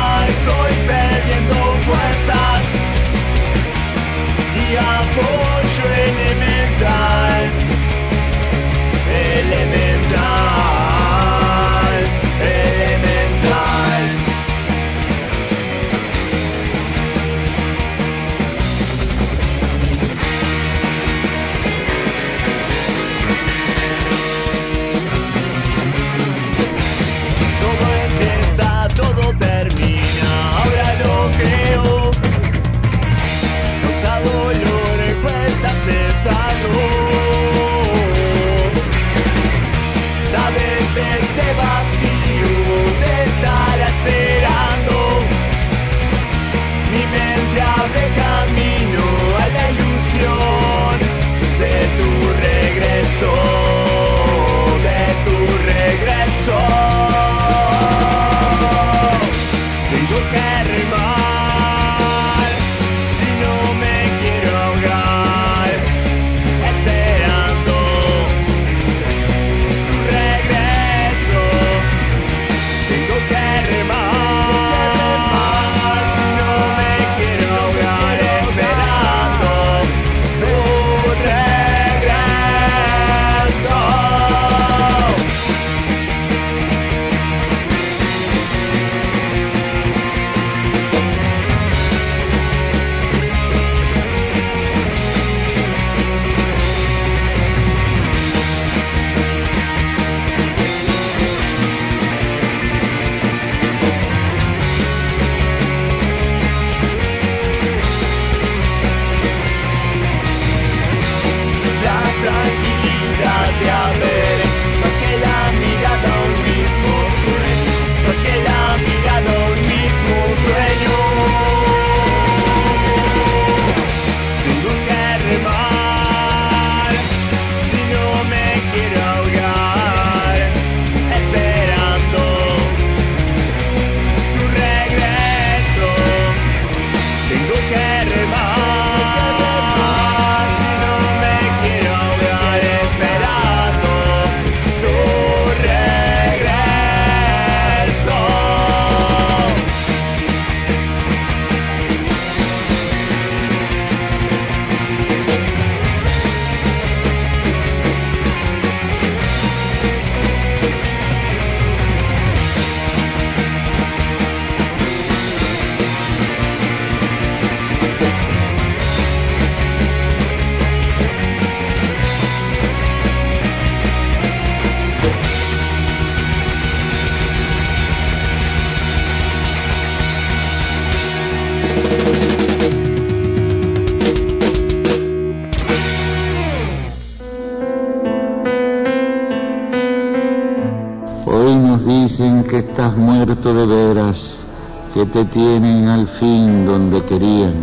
que estás muerto de veras, que te tienen al fin donde querían.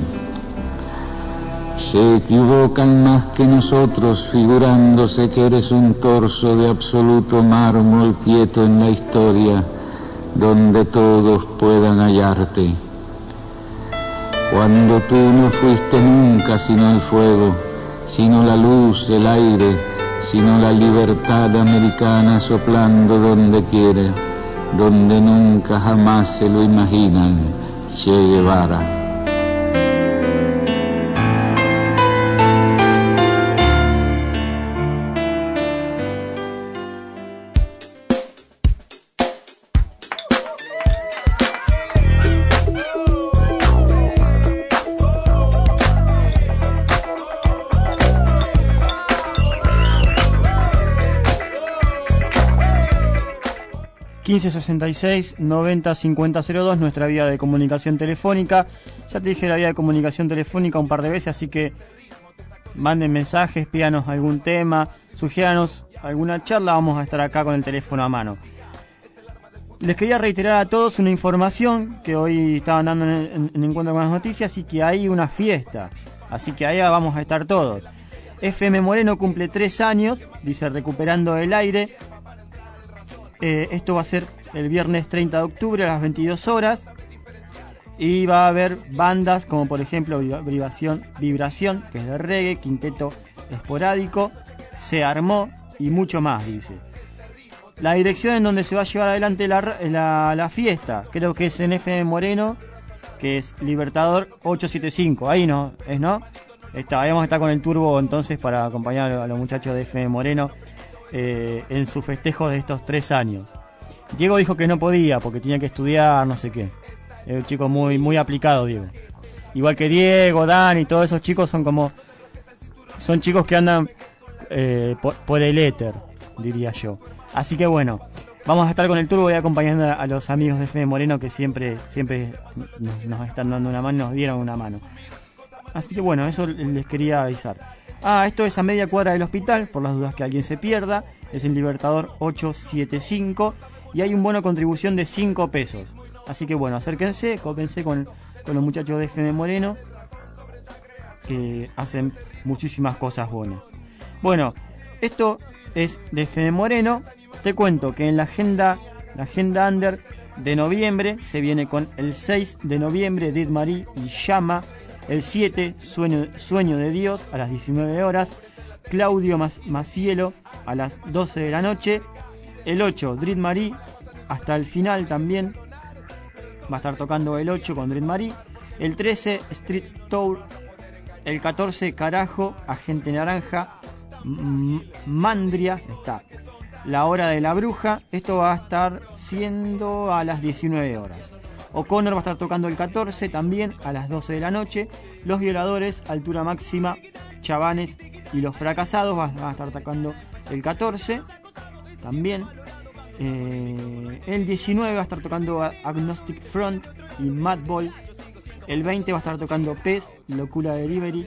Se equivocan más que nosotros, figurándose que eres un torso de absoluto mármol quieto en la historia, donde todos puedan hallarte. Cuando tú no fuiste nunca sino el fuego, sino la luz, el aire, sino la libertad americana soplando donde quiere, donde nunca jamás se lo imaginan, Che Guevara. quince sesenta y seis noventa cincuenta cero dos, nuestra vía de comunicación telefónica. Ya te dije la vía de comunicación telefónica un par de veces, así que manden mensajes, pídanos algún tema, sugiéranos alguna charla, vamos a estar acá con el teléfono a mano. Les quería reiterar a todos una información que hoy estaban dando en, en, en Encuentro con las Noticias, y que hay una fiesta, así que ahí vamos a estar todos. F M Moreno cumple tres años, dice Recuperando el Aire. Eh, esto va a ser el viernes treinta de octubre a las veintidós horas, y va a haber bandas como por ejemplo Vibración, Vibración, que es de reggae, Quinteto Esporádico, Se Armó y mucho más, dice. La dirección en donde se va a llevar adelante la, la, la fiesta, creo que es en F M Moreno, que es Libertador ochocientos setenta y cinco, ahí no, es no, está, ahí vamos a estar con el turbo entonces para acompañar a los muchachos de F M Moreno Eh, en su festejo de estos tres años. Diego dijo que no podía porque tenía que estudiar, no sé qué. Es un chico muy, muy aplicado, Diego. Igual que Diego, Dan y todos esos chicos son como... Son chicos que andan eh, por, por el éter, diría yo. Así que bueno, vamos a estar con el turbo y acompañando a, a los amigos de F M Moreno que siempre, siempre nos, nos están dando una mano, nos dieron una mano. Así que bueno, eso les quería avisar. Ah, esto es a media cuadra del hospital, por las dudas que alguien se pierda. Es en Libertador ochocientos setenta y cinco y hay un bono contribución de cinco pesos. Así que bueno, acérquense, cópense con, con los muchachos de F M Moreno, que hacen muchísimas cosas buenas. Bueno, esto es de F M Moreno. Te cuento que en la agenda, la agenda under de noviembre se viene con el seis de noviembre, Did Marie y Llama. El siete, Sueño, Sueño de Dios, a las diecinueve horas. Claudio Macielo, a las doce de la noche. El ocho, Drid Marie, hasta el final también. Va a estar tocando el ocho con Drid Marie. El trece, Street Tour. El catorce, Carajo, Agente Naranja. M Mandria, está. La Hora de la Bruja. Esto va a estar siendo a las diecinueve horas. O'Connor va a estar tocando el catorce también a las doce de la noche. Los Violadores, Altura Máxima, Chavanes y Los Fracasados van a estar tocando el catorce también. Eh, el diecinueve va a estar tocando Agnostic Front y Madball. El veinte va a estar tocando Pez, Locura Delivery,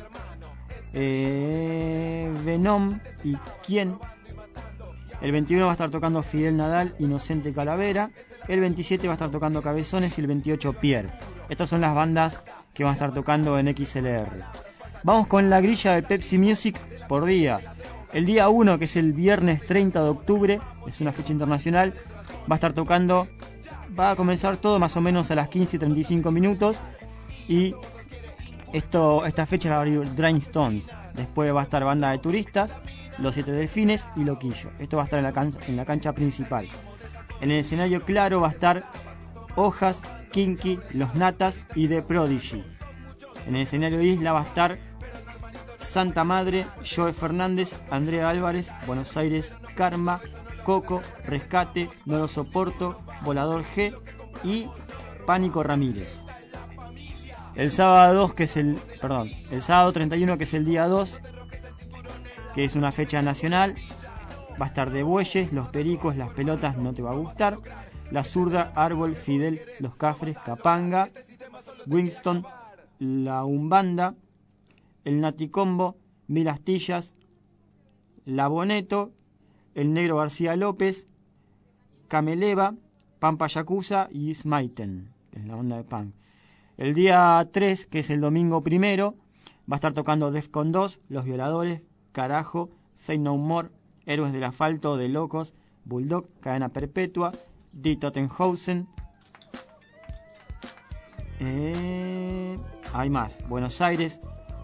eh, Venom y Quién. El veintiuno va a estar tocando Fidel Nadal, Inocente Calavera. El veintisiete va a estar tocando Cabezones y el veintiocho Pierre. Estas son las bandas que van a estar tocando en X L R. Vamos con la grilla de Pepsi Music por día. El día uno, que es el viernes treinta de octubre, es una fecha internacional, va a estar tocando, va a comenzar todo más o menos a las quince y treinta y cinco minutos. Y esto, esta fecha la va a abrir Drain Stones. Después va a estar Banda de Turistas, Los Siete Delfines y Loquillo. Esto va a estar en la, cancha, en la cancha principal. En el escenario claro va a estar Hojas, Kinky, Los Natas y The Prodigy. En el escenario Isla va a estar Santa Madre, Joe Fernández, Andrea Álvarez, Buenos Aires, Karma, Coco, Rescate, No Lo Soporto, Volador G y Pánico Ramírez. El sábado dos, que es el, perdón, el sábado treinta y uno, que es el día dos, que es una fecha nacional, va a estar De Bueyes, Los Pericos, Las Pelotas, No Te Va a Gustar, La Zurda, Árbol, Fidel, Los Cafres, Capanga, Winston, La Umbanda, El Naticombo, Mil Astillas, La Boneto, El Negro García López, Cameleva, Pampa Yakuza y Smiten, que es la banda de punk. El día tres, que es el domingo primero, va a estar tocando Defcon dos, Los Violadores, Carajo, Say No More, Héroes del Asfalto, De Locos, Bulldog, Cadena Perpetua, Die Totenhausen. Eh, hay más. Buenos Aires,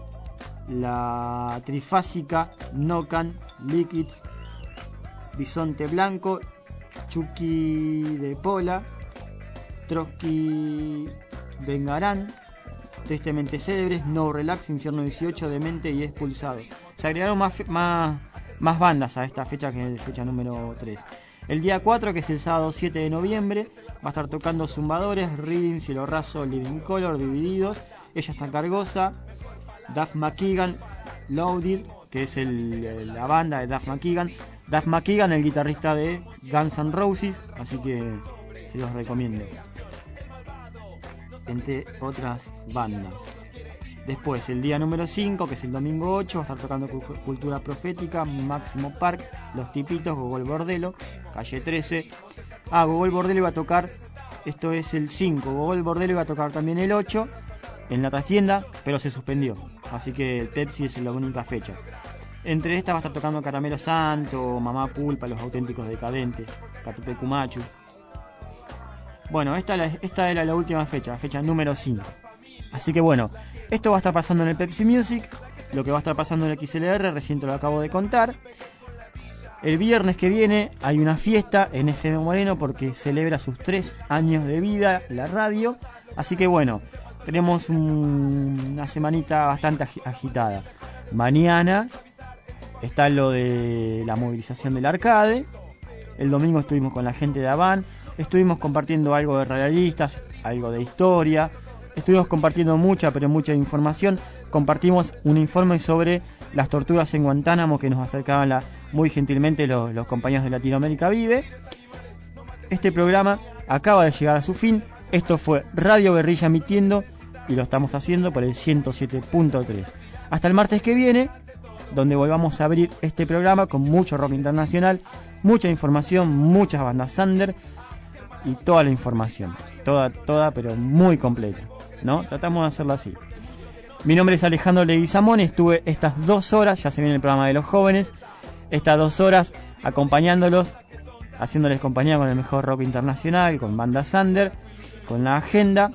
La Trifásica, Nocan, Liquids, Bisonte Blanco, Chucky de Pola, Trotsky Vengarán, Tristemente Célebres, No Relax, Infierno dieciocho, Demente y Expulsado. Se agregaron más, más, más bandas a esta fecha, que es fecha número tres. El día cuatro, que es el sábado siete de noviembre, va a estar tocando Zumbadores, Reading, Cielo Raso, Living Color, Divididos, Ella Está Cargosa, Duff McKagan, Loaded, que es el, la banda de Duff McKagan. Duff McKagan, el guitarrista de Guns N' Roses, así que se los recomiendo. Entre otras bandas. Después, el día número cinco, que es el domingo ocho, va a estar tocando Cultura Profética, Máximo Park, Los Tipitos, Gogol Bordelo, Calle trece. Ah, Gogol Bordelo iba a tocar, esto es el cinco, Gogol Bordelo iba a tocar también el ocho, en la trastienda, pero se suspendió. Así que el Pepsi es la única fecha. Entre estas va a estar tocando Caramelo Santo, Mamá Pulpa, Los Auténticos Decadentes, Catupe Cumachu. Bueno, esta, esta era la última fecha, fecha número cinco. Así que bueno, esto va a estar pasando en el Pepsi Music, lo que va a estar pasando en el X L R, recién te lo acabo de contar. El viernes que viene hay una fiesta en F M Moreno porque celebra sus tres años de vida la radio. Así que bueno, tenemos un, una semanita bastante agitada. Mañana está lo de la movilización del arcade. El domingo estuvimos con la gente de Avan. Estuvimos compartiendo algo de radialistas, algo de historia. Estuvimos compartiendo mucha, pero mucha información. Compartimos un informe sobre las torturas en Guantánamo que nos acercaban la, muy gentilmente los, los compañeros de Latinoamérica Vive. Este programa acaba de llegar a su fin. Esto fue Radio Guerrilla emitiendo y lo estamos haciendo por el ciento siete punto tres. Hasta el martes que viene, donde volvamos a abrir este programa con mucho rock internacional, mucha información, muchas bandas under y toda la información. Toda, toda, pero muy completa, ¿no? Tratamos de hacerlo así. Mi nombre es Alejandro Leguizamón, estuve estas dos horas, ya se viene el programa de los jóvenes, estas dos horas acompañándolos, haciéndoles compañía con el mejor rock internacional, con bandas under, con la agenda.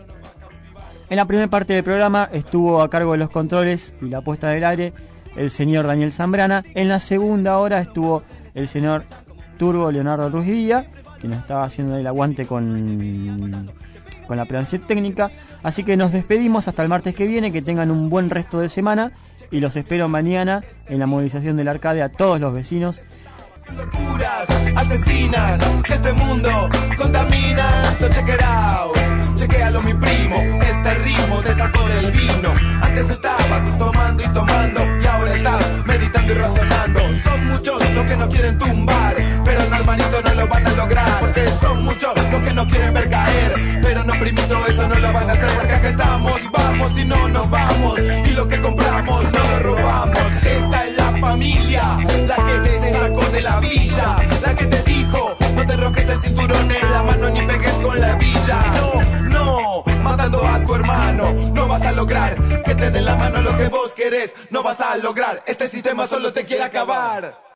En la primera parte del programa estuvo a cargo de los controles y la puesta del aire el señor Daniel Zambrana. En la segunda hora estuvo el señor Turbo Leonardo Ruiz Díaz, que nos estaba haciendo el aguante con, con la presencia técnica. Así que nos despedimos hasta el martes que viene, que tengan un buen resto de semana y los espero mañana en la movilización del arcade a todos los vecinos. Locuras, asesinas, que este mundo contamina. So check it out, chequealo mi primo. Este ritmo te sacó del vino. Antes estabas tomando y tomando y ahora estás meditando y razonando. Son muchos los que no quieren tumbar, pero no, hermanito, no lo van a lograr. Porque son muchos los que no quieren ver caer, pero no, primito, eso no lo van a hacer. Porque acá estamos y vamos y no nos vamos, y lo que compramos no lo robamos. Esta es la familia, la que te sacó de la villa, la que te dijo no te enrojes el cinturón en la mano ni pegues con la villa. No, no, matando a tu hermano no vas a lograr que te den la mano lo que vos querés. No vas a lograr, este sistema solo te quiere acabar.